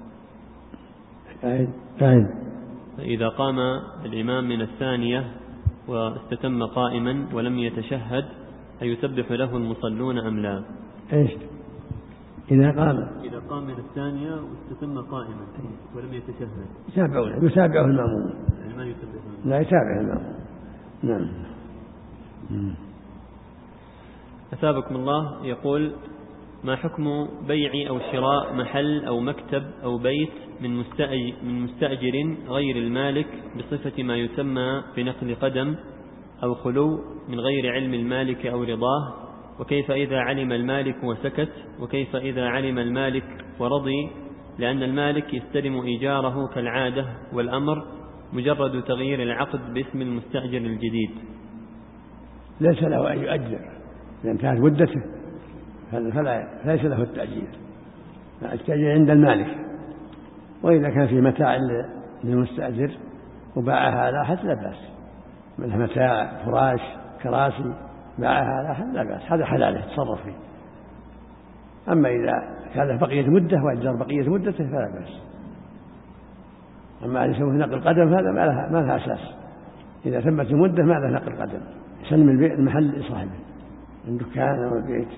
أعيد أعيد. إذا قام الإمام من الثانية واستتم قائما ولم يتشهد أيسبح له المصلون أم لا؟ إيش؟ إذا قام إذا قام من الثانية واستتم قائما ولم يتشهد يتابعه يتابعه المأموم، يعني ما يسبح، لا يتابع المأموم. نعم. أثابكم الله، يقول: ما حكم بيع أو شراء محل أو مكتب أو بيت من من مستأجر غير المالك بصفة ما يسمى بنقل قدم أو خلو من غير علم المالك أو رضاه؟ وكيف إذا علم المالك وسكت؟ وكيف إذا علم المالك ورضي؟ لأن المالك يستلم إيجاره كالعادة، والأمر مجرد تغيير العقد باسم المستأجر الجديد. ليس له أن يؤجر إذا انتهت مدته، فلا ليس له التأجير، التأجير عند المالك. وإذا كان في متاع للمستأجر وباعها على أحد لا بأس، منها متاع فراش كراسي باعها على أحد لا بأس، هذا حلاله تصرف فيه. أما إذا كان بقية مدة وأجر بقية مدته فلا بأس. أما أن يسوي نقل قدم هذا ما لها, ما لها أساس. إذا تمت المدة ما لها نقل قدم، يسلم المحل لصاحبه من دكان أو البيت.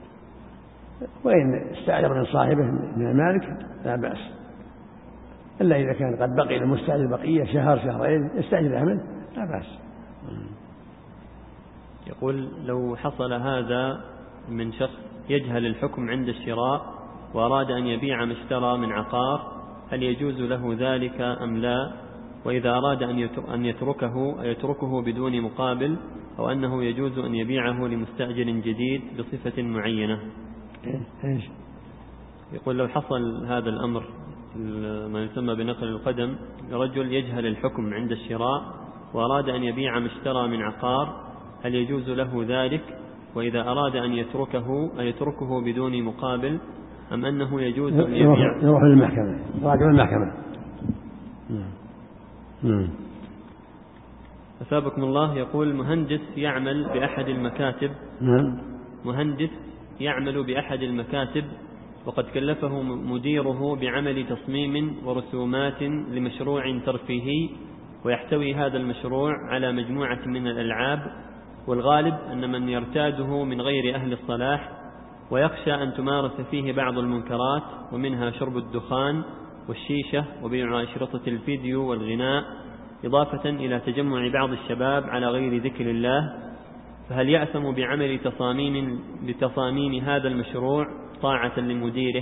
وإن استأجر من صاحبه من المالك لا بأس، إلا إذا كان قد بقي المستأجر بقية شهر شهرين يستأجر منه لا بأس. يقول: لو حصل هذا من شخص يجهل الحكم عند الشراء وأراد أن يبيع ما اشترى من عقار، هل يجوز له ذلك أم لا؟ وإذا أراد أن يتركه يتركه بدون مقابل، أو أنه يجوز أن يبيعه لمستأجر جديد بصفة معينة؟ يقول: لو حصل هذا الأمر ما يسمى بنقل القدم، رجل يجهل الحكم عند الشراء وأراد أن يبيع ما اشترى من عقار، هل يجوز له ذلك؟ وإذا أراد أن يتركه يتركه بدون مقابل، أم أنه يجوز أن يبيع؟ يروح للمحكمة، راجع المحكمة. أثابكم الله، يقول: مهندس يعمل بأحد المكاتب مهندس يعمل بأحد المكاتب وقد كلفه مديره بعمل تصميم ورسومات لمشروع ترفيهي، ويحتوي هذا المشروع على مجموعة من الألعاب، والغالب أن من يرتاده من غير أهل الصلاح، ويخشى أن تمارس فيه بعض المنكرات، ومنها شرب الدخان والشيشة وبيع أشرطة الفيديو والغناء، إضافة إلى تجمع بعض الشباب على غير ذكر الله، فهل يأثم بعمل تصاميم لتصاميم هذا المشروع طاعة لمديره؟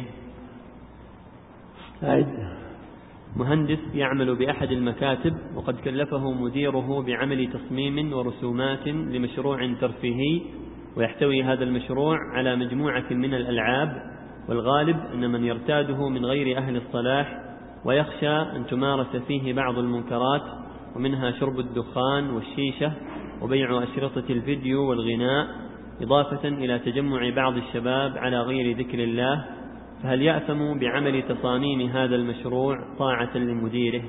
مهندس يعمل بأحد المكاتب وقد كلفه مديره بعمل تصميم ورسومات لمشروع ترفيهي، ويحتوي هذا المشروع على مجموعة من الألعاب، والغالب أن من يرتاده من غير أهل الصلاح، ويخشى أن تمارس فيه بعض المنكرات، ومنها شرب الدخان والشيشة وبيع أشرطة الفيديو والغناء، إضافة إلى تجمع بعض الشباب على غير ذكر الله، فهل يأثم بعمل تصاميم هذا المشروع طاعة لمديره؟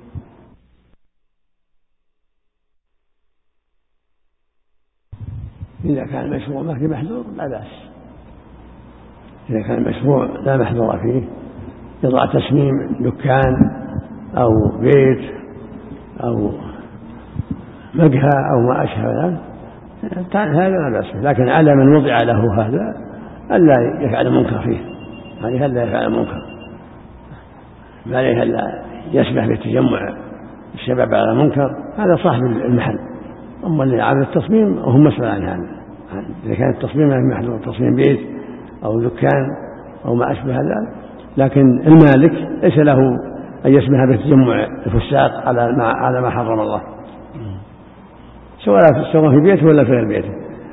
إذا كان المشروع ما في محذور لا بأس. إذا كان المشروع لا محذور فيه، يضع تصميم دكان أو بيت أو مقهى أو ما أشبه ذلك، هذا لا بأس. لكن على من وضع له هذا ألا يفعل منكر فيه، يعني هلا يفعل منكر، ما عليه هلا يسمح بالتجمع الشباب على منكر، هذا صاحب المحل. أما اللي عامل التصميم وهم مسؤول عن هذا، إذا كان التصميم ما في محذور، تصميم بيت أو دكان أو ما أشبه ذلك. لكن المالك ليس له أن يسمح بالتجمع الفساق على ما على ما حرم الله، سواء سواء في بيته ولا في غير بيته.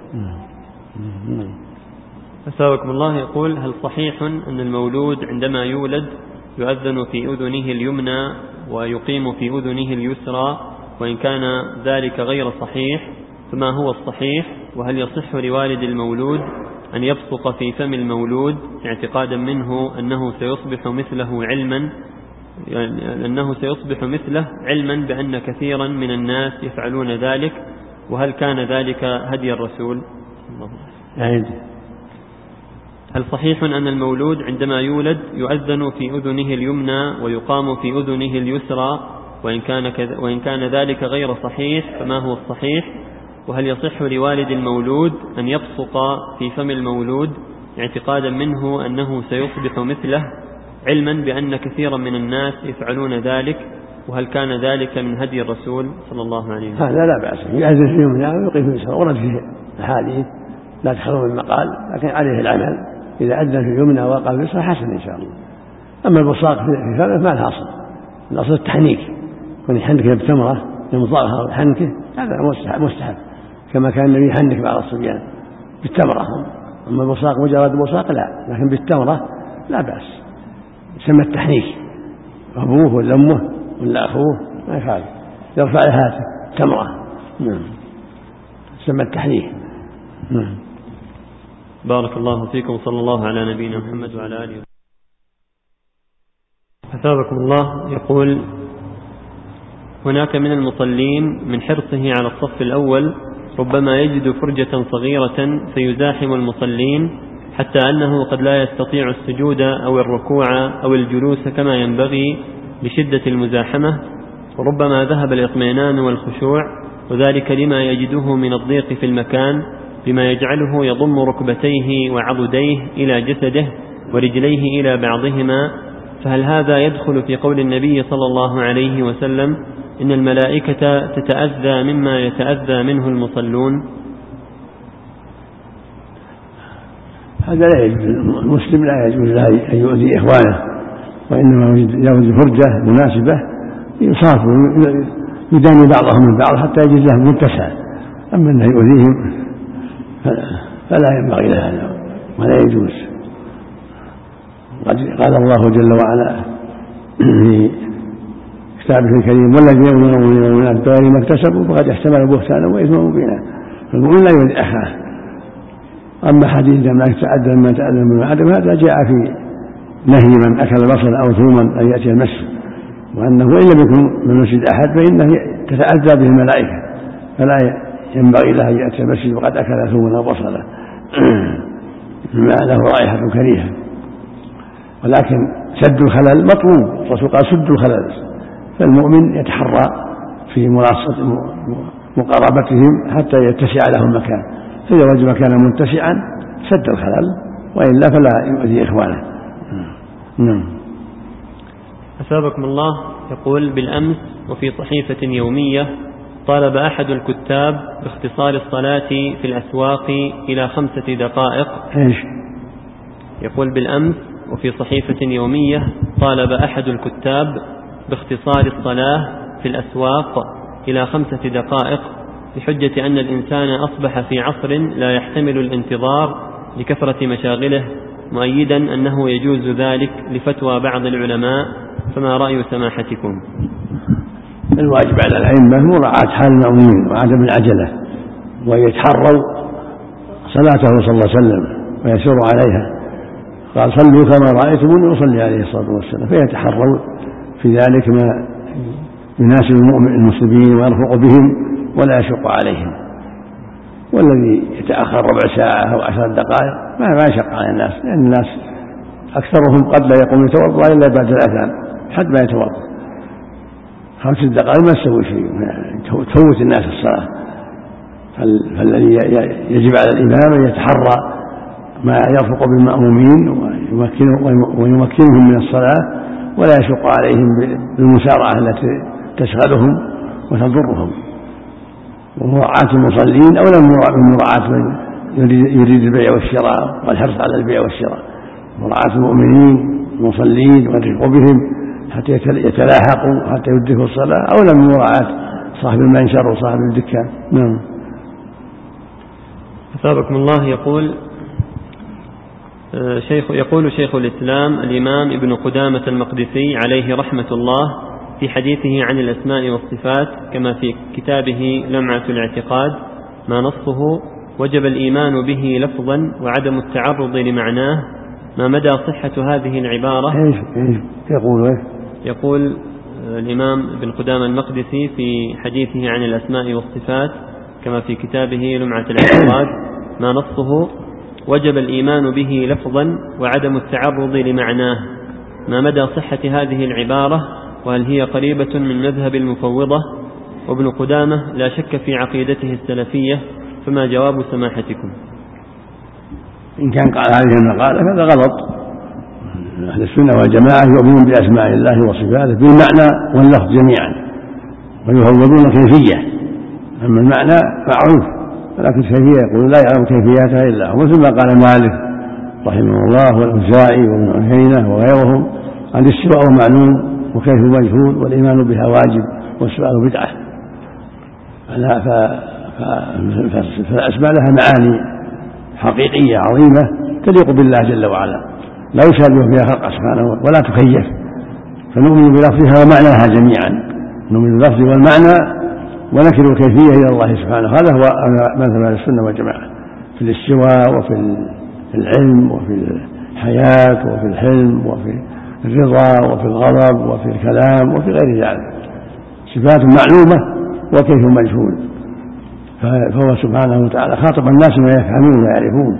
أثابكم الله، يقول: هل صحيح أن المولود عندما يولد يؤذن في أذنه اليمنى ويقيم في أذنه اليسرى؟ وإن كان ذلك غير صحيح فما هو الصحيح؟ وهل يصح لوالد المولود أن يبصق في فم المولود اعتقادا منه أنه سيصبح مثله علما يعني أنه سيصبح مثله علما بأن كثيرا من الناس يفعلون ذلك؟ وهل كان ذلك هدي الرسول؟ هل صحيح أن المولود عندما يولد يؤذن في أذنه اليمنى ويقام في أذنه اليسرى؟ وإن كان, كذ... وإن كان ذلك غير صحيح فما هو الصحيح؟ وهل يصح لوالد المولود أن يبصق في فم المولود اعتقادا منه أنه سيصبح مثله علما بأن كثيرا من الناس يفعلون ذلك؟ وهل كان ذلك من هدي الرسول صلى الله عليه وسلم؟ هذا لا بأس، يؤذن في اليمنى ويقيم في اليسرى، ورد فيه أحاديث لا تخلو من مقال، لكن عليه العمل. إذا أذن في اليمنى وقال في اليسرى حسن إن شاء الله. أما البصاق في فمه ما لها أصل، الأصل التحنيك، يكون يحنك بتمرة يمضغها ويحنكه، هذا مستحب، كما كان النبي يحنك بعض الصبيان بالتمرة. أما البصاق مجرد بصاق لا، لكن بالتمرة لا بأس، يسمى التحنيك. أبوه ولا أمه ولا أخوه ما يفعل، يرفع هاته تمرة، نعم، يسمى التحنيك. نعم. بارك الله فيكم، صلى الله على نبينا محمد وعلى آله. أثابكم الله. يقول: هناك من المصلين من حرصه على الصف الأول ربما يجد فرجة صغيرة فيزاحم المصلين حتى أنه قد لا يستطيع السجود أو الركوع أو الجلوس كما ينبغي لشدة المزاحمة، وربما ذهب الاطمئنان والخشوع، وذلك لما يجده من الضيق في المكان، بما يجعله يضم ركبتيه وعضديه إلى جسده ورجليه إلى بعضهما. فهل هذا يدخل في قول النبي صلى الله عليه وسلم: إن الملائكة تتأذى مما يتأذى منه المصلون؟ هذا لا يجوز، المسلم لا يجوز له أن يؤذي إخوانه، وإنما يوجد فرجة مناسبة يصاف يداني بعضهم من بعض حتى يجد لهم متسع. أما أنه يؤذيهم فلا ينبغي له هذا ولا يجوز. قال الله جل وعلا في كتابه الكريم: والذين يؤمنون بالمؤمنات بغير ما اكتسبوا فقد احتملوا بهتانا وإثما مبينا. فالمؤمن لا يؤذي أخاه. أما حديث ما يتعدى ما يتعدى من عدم، هذا جاء في نهي من أكل بصلا أو ثوما أن يأتي المسجد، وأنه إن لم يكن من مسجد أحد فإنه تتأذى به الملائكة، فلا ينبغي له أن يأتي المسجد وقد أكل ثوما أو بصلا ما له رائحة كريهة. ولكن سد الخلل مطلوب، الرسول قال: سد الخلل. فالمؤمن يتحرى في مقاربتهم حتى يتسع له المكان، فإذا وجد مكانا متسعا سد الخلل، وإلا فلا يؤذي إخوانه. نعم. أثابكم الله. يقول: بالأمس وفي صحيفة يومية طالب أحد الكتاب باختصار الصلاة في الأسواق إلى خمسة دقائق. إيش؟ يقول: بالأمس وفي صحيفة يومية طالب أحد الكتاب باختصار الصلاة في الأسواق إلى خمسة دقائق بحجة أن الإنسان أصبح في عصر لا يحتمل الانتظار لكثرة مشاغله، مؤيدا أنه يجوز ذلك لفتوى بعض العلماء، فما رأي سماحتكم؟ الواجب على الأئمة مراعاة حال المأمومين وعدم العجلة، ويتحروا صلاته صلى الله عليه وسلم ويسير عليها. قال: صلوا كما رأيتموني أصلي عليه الصلاة والسلام، فيتحروا في ذلك ما يناسب المسلمين ويرفق بهم ولا يشق عليهم. والذي يتأخر ربع ساعة أو عشر دقائق ما ما يشق على الناس، لأن الناس أكثرهم قد لا يقوم يتوضأ إلا بعد الأذان حتى ما يتوضأ. خمس دقائق ما تسوي شيء، تفوت الناس الصلاة. فالذي يجب على الإمام أن يتحرى ما يرفق بالمأمومين ويمكنهم من الصلاة ولا يشق عليهم بالمسارعة التي تشغلهم وتضرهم، ومراعاة المصلين أولا من مراعاة من يريد البيع والشراء والحرص على البيع والشراء. مراعاة المؤمنين المصلين والرفق بهم حتى يتلاحقوا حتى يدركوا الصلاة أولا من مراعاة صاحب المنشر وصاحب الدكان. نعم. أثابكم الله. يقول شيخ يقول شيخ الإسلام الإمام ابن قدامة المقدسي عليه رحمة الله في حديثه عن الأسماء والصفات كما في كتابه لمعة الاعتقاد ما نصه: وجب الإيمان به لفظا وعدم التعرض لمعناه. ما مدى صحة هذه العبارة؟ إيش إيش يقول إيش؟ يقول الإمام ابن قدامة المقدسي في حديثه عن الأسماء والصفات كما في كتابه لمعة الاعتقاد ما نصه: وجب الإيمان به لفظا وعدم التعرض لمعناه. ما مدى صحة هذه العبارة، وهل هي قريبة من مذهب المفوضة؟ وابن قدامة لا شك في عقيدته السلفية، فما جواب سماحتكم؟ إن كان قال هذه المقالة فهذا غلط. أهل السنة والجماعة يؤمنون بأسماء الله وصفاته بالمعنى واللفظ جميعا، ويفوضون كيفية. أما المعنى معروف ولكن كيفية يقول لا يعلم كيفيتها إلا هو، مثل ما قال مالك رحمه الله والأوزاعي وابن عيينة وغيرهم: الاستواء معلوم وكيف مجهول والإيمان بها واجب والسؤال بدعة. فالأسماء لها معاني حقيقية عظيمة تليق بالله جل وعلا، لا يشابه فيها خلق سبحانه ولا تكيف، فنؤمن بلفظها ومعناها جميعا، نؤمن باللفظ والمعنى ونكر الكيفية إلى الله سبحانه. هذا هو مذهب أهل السنة والجماعة في الاستواء وفي العلم وفي الحياة وفي الحلم وفي الرضا وفي الغضب وفي الكلام وفي غير ذلك، صفات معلومة وكيف مجهول. فهو سبحانه وتعالى خاطب الناس ما يفهمون ويعرفون،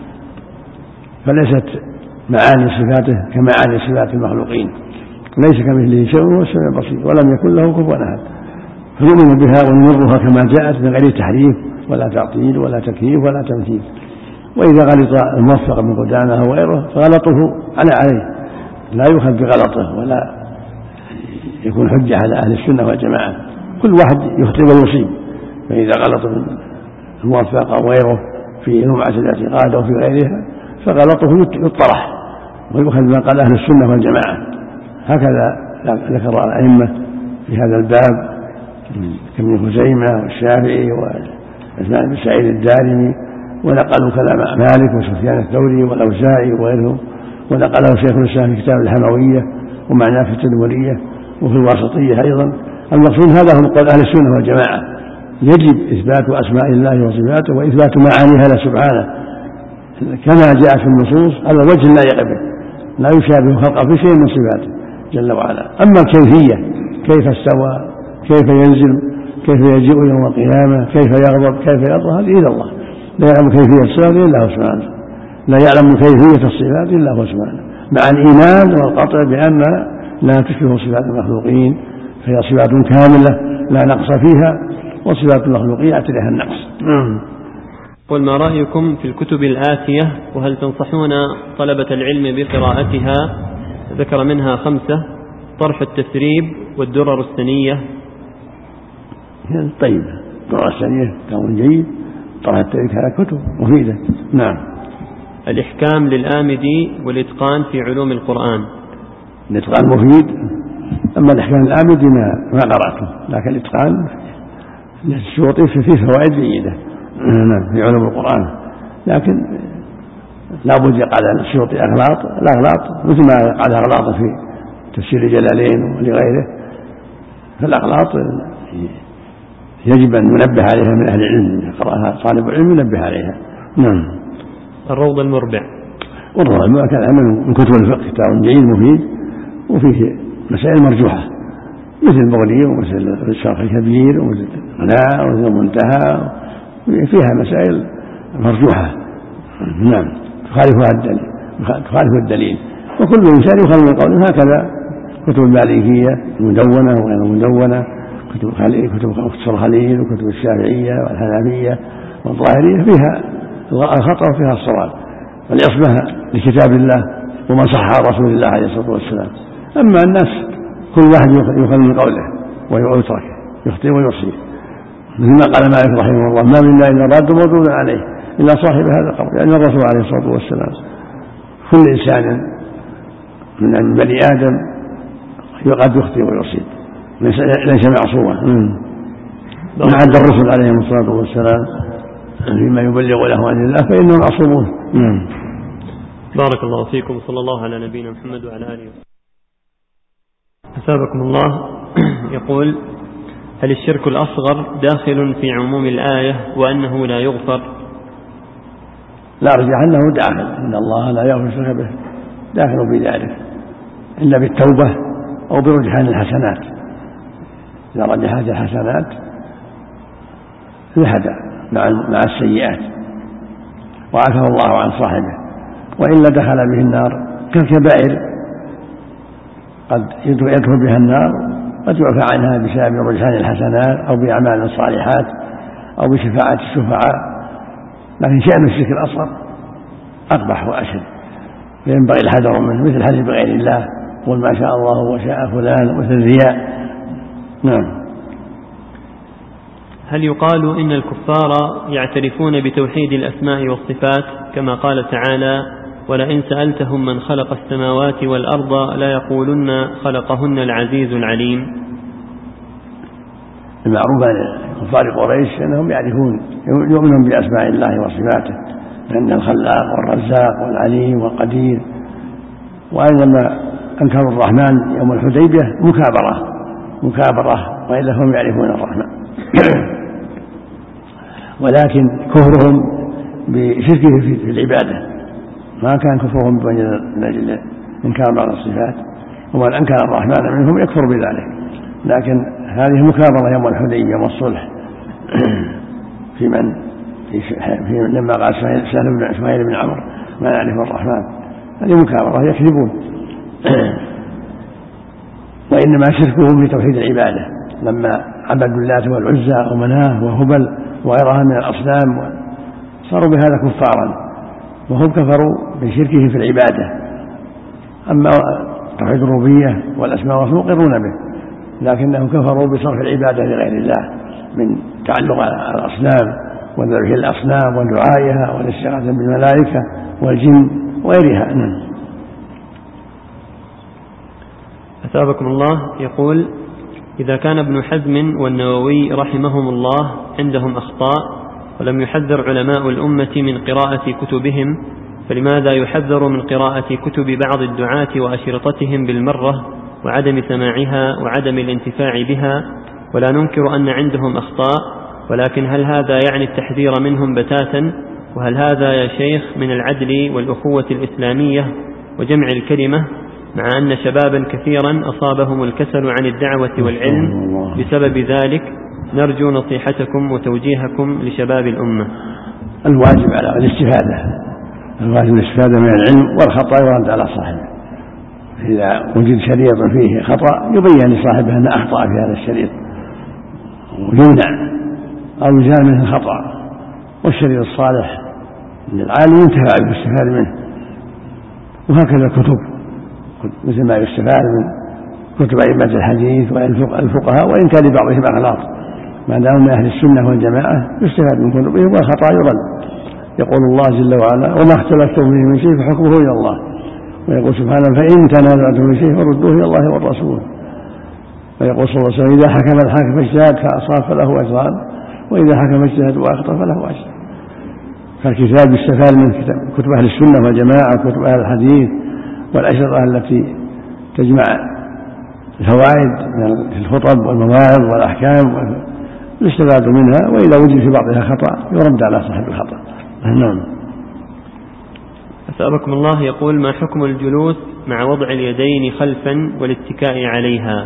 فليست معاني صفاته كمعاني صفات المخلوقين، ليس كمثله شيء وهو السميع البصير ولم يكن له كفوا أحد، فنؤمن بها ونمرها كما جاءت من غير تحريف ولا تعطيل ولا تكييف ولا تمثيل. وإذا غلط الموفق من قدامه وغيره فغلطه على عليه، لا يؤخذ بغلطه ولا يكون حجة على أهل السنة والجماعة، كل واحد يخطئ ويصيب، فإذا غلط الموفق أو غيره في لمعة الاعتقاد أو في غيرها فغلطه يطرح ويؤخذ ما قال أهل السنة والجماعة. هكذا ذكر الأئمة في هذا الباب كابن خزيمة والشافعي وعثمان بن سعيد الدارمي، ونقلوا كلام مالك وسفيان الثوري والأوزاعي وغيرهم، ونقله شيخ الإسلام في كتاب الحموية ومعناه في التدمرية وفي الواسطية أيضا. المقصود هذا هو قول أهل السنة والجماعة، يجب إثبات أسماء الله وصفاته وإثبات معانيها له سبحانه كما جاء في النصوص على الوجه اللائق به، لا يشابه خلقه في شيء من صفاته جل وعلا. أما الكيفية كيف استوى، كيف ينزل، كيف يجيء يوم القيامة، كيف يغضب، كيف يرضى، هذه إلى الله، لا يعلم كيفية الصفات إلا هو سبحانه، لا يعلم كيفية الصفات إلا هو سبحانه، مع الإيمان والقطع بأن لا تشبه صفات المخلوقين، فهي صفات كاملة لا نقص فيها، وصفات المخلوقين اعتريها النقص. قل ما رأيكم في الكتب الآتية، وهل تنصحون طلبة العلم بقراءتها؟ ذكر منها خمسة: طرح التسريب والدرر السنية. طيب، الدرر السنية كون جيد، طرح التسريب هذا كتب مفيدة. نعم. الإحكام للآمدي والإتقان في علوم القرآن. الإتقان مفيد، أما الإحكام للآمدي ما ما قرأته، لكن الإتقان الشوطي فيه فوائد جيدة في علوم القرآن، لكن لا بد يقال الشوطي أغلاط الأغلاط مثل ما قال أغلاط في تفسير الجلالين ولغيره، فالأغلاط يجب أن ننبه عليها من أهل العلم، يقرأها طالب العلم ينبه عليها. نعم. الروض المربع. والروض المربع كان من كتب الفقه كتاب جيد مفيد، وفيه مسائل مرجوحة مثل المغني ومثل الشرح الكبير ومثل الغناء ومثل المنتهى، فيها مسائل مرجوحة نعم تخالفها الدليل تخالف الدليل، وكل إنسان يخالف من قوله. هكذا كتب المالكية المدونة وغير المدونة، كتب خليل كتب مختصر خليل وكتب الشافعية والحنفية والظاهرية فيها الخطأ وفيها الصواب، والعصمة لكتاب الله وما صح عن رسول الله عليه الصلاة والسلام. أما الناس كل واحد يخالف من قوله ويترك، يخطئ ويصيب، مثل ما قال مالك رحمه الله: ما من الله إلا راد مردود عليه إلا صاحب هذا القبر، يعني الرسول عليه الصلاة والسلام. كل إنسان من بني آدم قد يخطئ ويصيب، ليس معصوما، ما عدا الرسل عليهم الصلاة والسلام فيما يبلغ له عن الله فإنهم معصومون. بارك الله فيكم، وصلى الله على نبينا محمد وعلى آله وسلم. أثابكم الله. يقول: هل الشرك الأصغر داخل في عموم الآية وأنه لا يغفر؟ لا أرجح أنه داخل، إن الله لا يغفر الشرك به، داخل بذلك إلا بالتوبة أو برجحان الحسنات. إذا رجحت الحسنات ذهب مع السيئات وعفى الله عن صاحبه، وإلا دخل به النار كالكبائر، قد يدخل بها النار قد يعفى عنها بسبب رجحان الحسنات أو بأعمال الصالحات أو بشفاعة الشفعاء. لكن شأن الشرك الأصغر أقبح وأشد، فينبغي الحذر منه، مثل الحلف بغير الله، قل ما شاء الله وشاء فلان، مثل الرياء. نعم. هل يقال إن الكفار يعترفون بتوحيد الأسماء والصفات كما قال تعالى ولئن سألتهم من خلق السماوات والأرض لا يقولن خلقهن العزيز العليم؟ المعروف عن كفار قريش أنهم يعرفون يؤمنون بأسماء الله وصفاته لأن الخلاق والرزاق والعليم والقدير. وإنما أنكروا الرحمن يوم الحديبية مكابرة مكابرة وإلا هم يعرفون الرحمن ولكن كفرهم بشركه في العبادة ما كان كفرهم من أجل إنكار بعض الصفات، ومن أنكر الرحمن منهم يكفر بذلك. لكن هذه مكابرة يوم الحديبية والصلح في من في لما قال سهل بن إسماعيل بن عمرو ما يعرف الرحمن، هذه مكابرة يكذبون. وإنما شركهم في توحيد العبادة لما عبدوا اللات والعزى ومناه وهبل وغيرها من الأصنام صاروا بهذا كفارا، وهم كفروا بشركه في العبادة. أما توحيد الربوبية والأسماء والصفات يقرون به، لكنهم كفروا بصرف العبادة لغير الله من تعلق الأصنام وذبح الأصنام ودعائها والاستغاثة بالملائكة والجن وغيرها. أثابكم الله. يقول إذا كان ابن حزم والنووي رحمهم الله عندهم أخطاء ولم يحذر علماء الأمة من قراءة كتبهم، فلماذا يحذر من قراءة كتب بعض الدعاة وأشرطتهم بالمرة وعدم سماعها وعدم الانتفاع بها؟ ولا ننكر أن عندهم أخطاء، ولكن هل هذا يعني التحذير منهم بتاتا؟ وهل هذا يا شيخ من العدل والأخوة الإسلامية وجمع الكلمة، مع أن شبابا كثيرا أصابهم الكسل عن الدعوة والعلم بسبب ذلك؟ نرجو نصيحتكم وتوجيهكم لشباب الأمة. الواجب على الاستفادة الواجب الاستفادة من العلم، والخطأ يرد على صاحبه. إذا وجد شريط فيه خطأ يبين لصاحبه أن أخطأ في هذا الشريط ويمنع أو يزال منه الخطأ. والشريط الصالح للعالم ينتفع بالاستفاد منه، وهكذا الكتب مثل ما يستفاد من كتب أئمة الحديث والفقهاء وإن كان لبعضهم أغلاط، ما دام من أهل السنة والجماعة يستفاد من كتبهم والخطأ يرد. يقول الله جل وعلا وما اختلفتم فيه من شيء فحكمه إلى الله، ويقول سبحانه فإن تنازعتم في شيء فردوه إلى الله والرسول. ويقول صلى الله عليه وسلم إذا حكم الحاكم فاجتهد فأصاب فله أجران وإذا حكم اجتهد وأخطأ فله أجر. فالكتاب يستفاد من كتب أهل السنة والجماعة وكتب أهل الحديث والأشرطة التي تجمع الفوائد من الخطب والمواعظ والأحكام يستفاد منها، وإذا وجد في بعضها خطأ يرد على صاحب الخطأ. نعم. أثابكم الله. يقول ما حكم الجلوس مع وضع اليدين خلفا والاتكاء عليها؟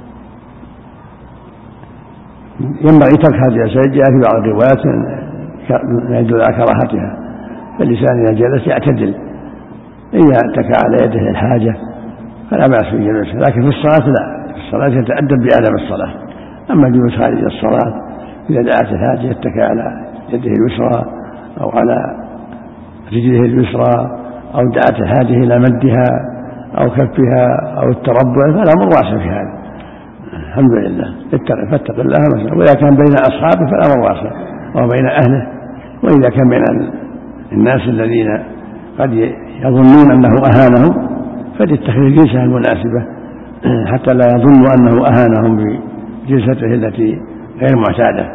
ينبغي ترك هذه الأشياء، جاء في بعض الروايات يدل على كراهتها، فالإنسان إذا جلس يعتدل، إذا اتكى على يده الحاجة فلا بأس بالجلوس، لكن في الصلاة لا، في الصلاة يتأدب بآداب الصلاة. أما الجلوس خارج الصلاة إذا دعت الحاجة يتكى على يده اليسرى أو على رجله اليسرى أو دعت الحاجة إلى مدها أو كفها أو التربع فالأمر واسع في هذا. الحمد لله. فاتق الله مثلا، وإذا كان بين أصحابه فالأمر واسع وبين أهله، وإذا كان بين الناس الذين قد يظنون أنه أهانهم فليتخذ الجلسة المناسبة حتى لا يظنوا أنه أهانهم بجلسته التي غير معتادة.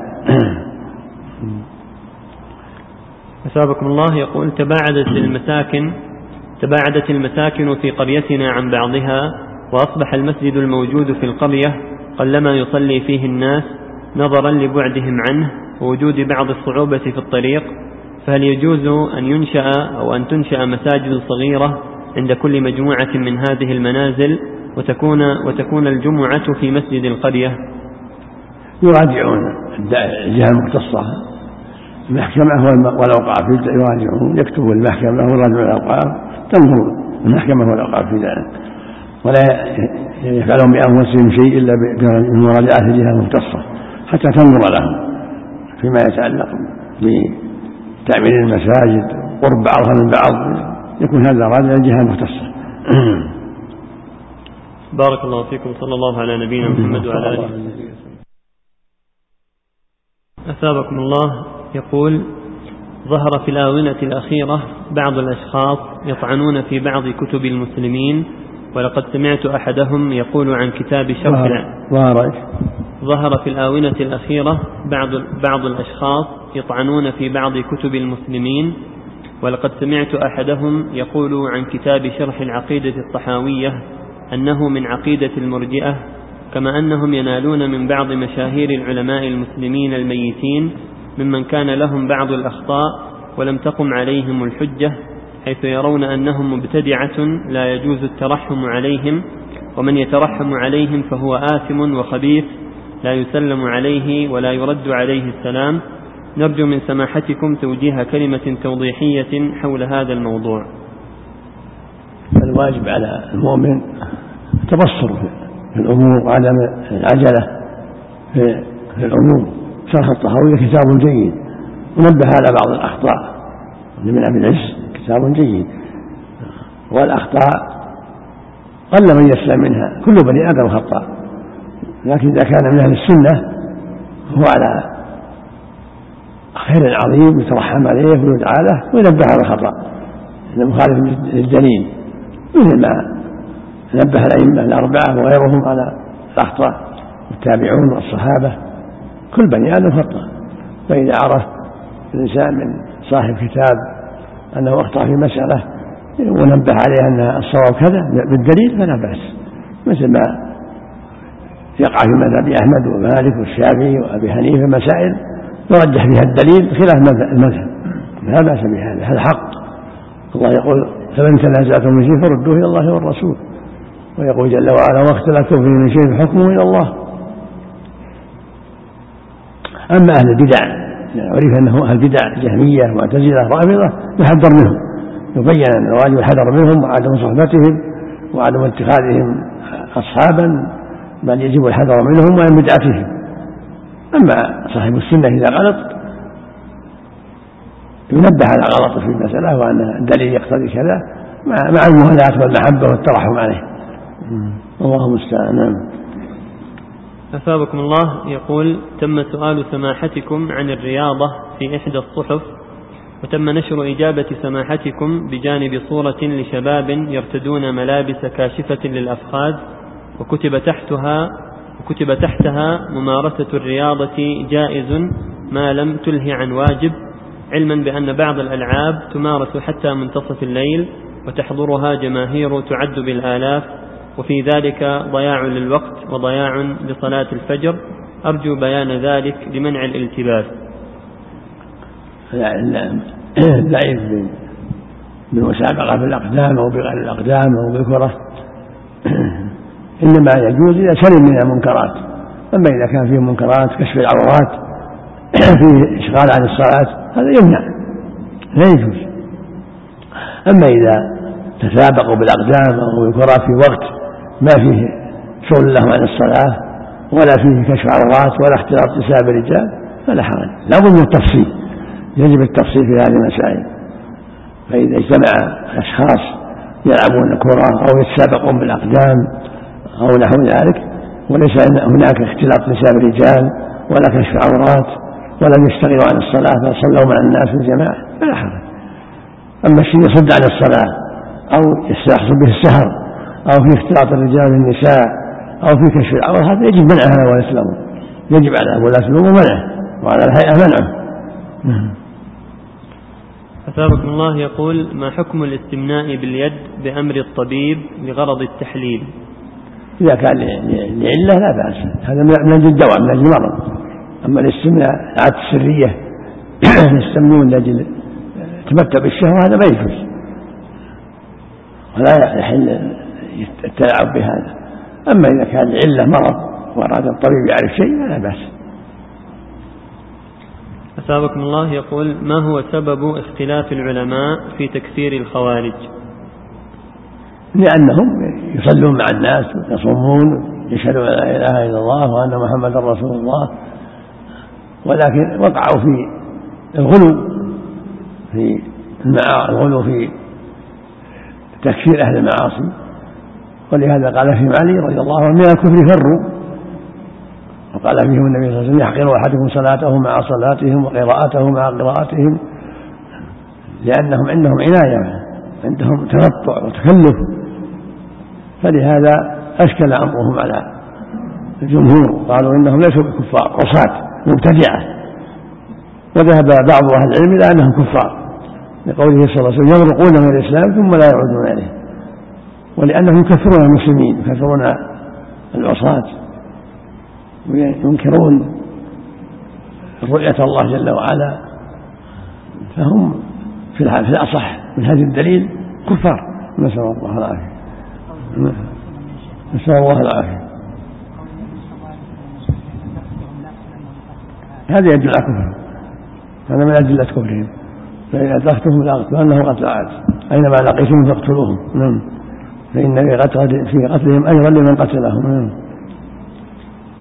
أثابكم الله. يقول تباعدت المساكن تباعدت المساكن في قريتنا عن بعضها، وأصبح المسجد الموجود في القرية قلما يصلي فيه الناس نظرا لبعدهم عنه ووجود بعض الصعوبة في الطريق، فهل يجوز أن ينشأ أو أن تنشأ مساجد صغيرة عند كل مجموعة من هذه المنازل وتكون, وتكون الجمعة في مسجد القرية؟ يراجعون الجهة المختصة المحكمة والأوقاف يراجعون، يكتبوا المحكمة ويراجعوا الأوقاف، تنظر المحكمة والأوقاف في ذلك، ولا يفعلون بأنفسهم شيء إلا بمراجعة الجهة المختصة حتى تنظر لهم فيما يتعلق بتعمير المساجد قرب بعضها من بعض، يكون هذا راجع الجهة المختصة. بارك الله فيكم. صلى الله على نبينا محمد وعلى آله. أثابكم الله. يقول: ظهر في الآونة الأخيرة بعض الأشخاص يطعنون في بعض كتب المسلمين، ولقد سمعت أحدهم يقول عن كتاب شرح ظهر ظهر في الآونة الأخيرة بعض بعض الأشخاص يطعنون في بعض كتب المسلمين، ولقد سمعت أحدهم يقول عن كتاب شرح العقيدة الطحاوية أنه من عقيدة المرجئة، كما أنهم ينالون من بعض مشاهير العلماء المسلمين الميتين ممن كان لهم بعض الأخطاء ولم تقم عليهم الحجة، حيث يرون أنهم مبتدعة لا يجوز الترحم عليهم، ومن يترحم عليهم فهو آثم وخبيث لا يسلم عليه ولا يرد عليه السلام. نرجو من سماحتكم توجيه كلمة توضيحية حول هذا الموضوع. الواجب على المؤمن التبصر في الأمور وعدم العجلة في الأمور. شرح الطحاوية كتاب جيد ونبه على بعض الأخطاء من أبي العز، كتاب جيد، والأخطاء قل من يسلم منها، كل بني آدم خطأ، لكن إذا كان من أهل السنة هو على خير عظيم يترحم عليه ويدعى له وينبه على الخطأ إذا مخالف للدليل، مثل ما نبه الأئمة الأربعة وغيرهم على الأخطاء والتابعون والصحابة. كل بني آدم خطأ، فإذا عرف الإنسان من صاحب كتاب أنه أخطأ في مسألة ونبه عليه أن الصواب كذا بالدليل فلا بأس، مثل ما يقع في مذهب أحمد ومالك والشافعي وأبي حنيفة مسائل يرجح فيها الدليل خلاف المذهب، لا بأس بهذا، هذا حق. الله يقول: فمن تنازعتم من شيء فردوه إلى الله والرسول، ويقول جل وعلا: واختلفتم فيه من شيء فحكمه إلى الله. أما أهل البدع عرف أنه أهل بدع جهمية معتزلة رافضة يحذر منهم، يبين أن الواجب الحذر منهم وعدم صحبتهم وعدم اتخاذهم أصحابا، بل يجب الحذر منهم ومن بدعتهم. أما صاحب السنة إذا غلط ينبه على غلطه في المسألة وأن الدليل يقتضي كذا مع المهلاة والمحبة والترحم عليه. الله المستعان. أثابكم الله. يقول: تم سؤال سماحتكم عن الرياضة في إحدى الصحف، وتم نشر إجابة سماحتكم بجانب صورة لشباب يرتدون ملابس كاشفة للأفخاذ، وكتب تحتها وكتب تحتها ممارسة الرياضة جائز ما لم تلهي عن واجب، علما بأن بعض الألعاب تمارس حتى منتصف الليل وتحضرها جماهير تعد بالآلاف، وفي ذلك ضياع للوقت وضياع لصلاة الفجر. أرجو بيان ذلك لمنع الالتباس. اللعب بالمسابقة بالأقدام أو بغير الأقدام أو بالكرة إنما يجوز إذا سلم من المنكرات، أما إذا كان فيه منكرات كشف العورات فيه إشغال عن الصلاة هذا يمنع لا يجوز. أما إذا تسابقوا بالأقدام أو بالكرة في وقت ما فيه شغل لهم عن الصلاة ولا فيه كشف عورات ولا اختلاط نساء بالرجال فلا حرج، لا بد من التفصيل، يجب التفصيل في هذه المسائل. فإذا اجتمع أشخاص يلعبون كرة أو يتسابقون بالأقدام أو نحو ذلك وليس هناك اختلاط نساء بالرجال ولا كشف عورات ولم يشتغلوا عن الصلاة فصلوا مع الناس في الجماعة فلا حرج. أما الشيء يصد عن الصلاة أو يستحصل به السهر أو في اختلاط الرجال بالنساء أو في كشف العورة هذا يجب منعها ولا يسلمون، يجب على ولاة الأمور منعه وعلى الهيئة منعه. أثابكم الله. يقول: ما حكم الاستمناء باليد بأمر الطبيب لغرض التحليل؟ إذا كان لعلة لا بأس، هذا من أجل الدواء من أجل المرض. أما الاستمناء عادة السرية يستمنون لأجل تمتع بالشهوة هذا ما يجوز ولا يحل التلاعب بهذا. أما إذا كان العلة مرض وأراد الطبيب يعرف شيء لا بأس. أثابكم الله. يقول: ما هو سبب اختلاف العلماء في تكفير الخوارج؟ لأنهم يصلون مع الناس ويصومون يشهدون لا إله إلا الله وأن محمد رسول الله، ولكن وقعوا في الغلو في الغلو في تكفير أهل المعاصي، ولهذا قال فيهم علي رضي الله عنه: من الكفر فروا، وقال فيهم النبي صلى الله عليه وسلم يحقر أحدكم صلاته مع صلاتهم وقراءته مع قراءتهم، لأنهم عندهم عناية، عندهم تنطع وتكلف، فلهذا أشكل أمرهم على الجمهور، قالوا إنهم ليسوا بكفار، عصاة مبتدعة. وذهب بعض أهل العلم إلى أنهم كفار لقوله صلى الله عليه وسلم يمرقون من الإسلام ثم لا يعودون إليه، ولأنهم يكفرون المسلمين، يكفرون العصاة وينكرون رؤية الله جل وعلا، فهم في الأصح من هذا الدليل كفار. نسأل الله العافية، نسأل الله العافية. هذا يدل على كفر، هذا من أدلة كفرهم، فإذا أدركتهم لأقتلنهم قتل عاد، أينما لقيتهم فاقتلوهم، فإن في قتلهم أجرا لمن قتلهم.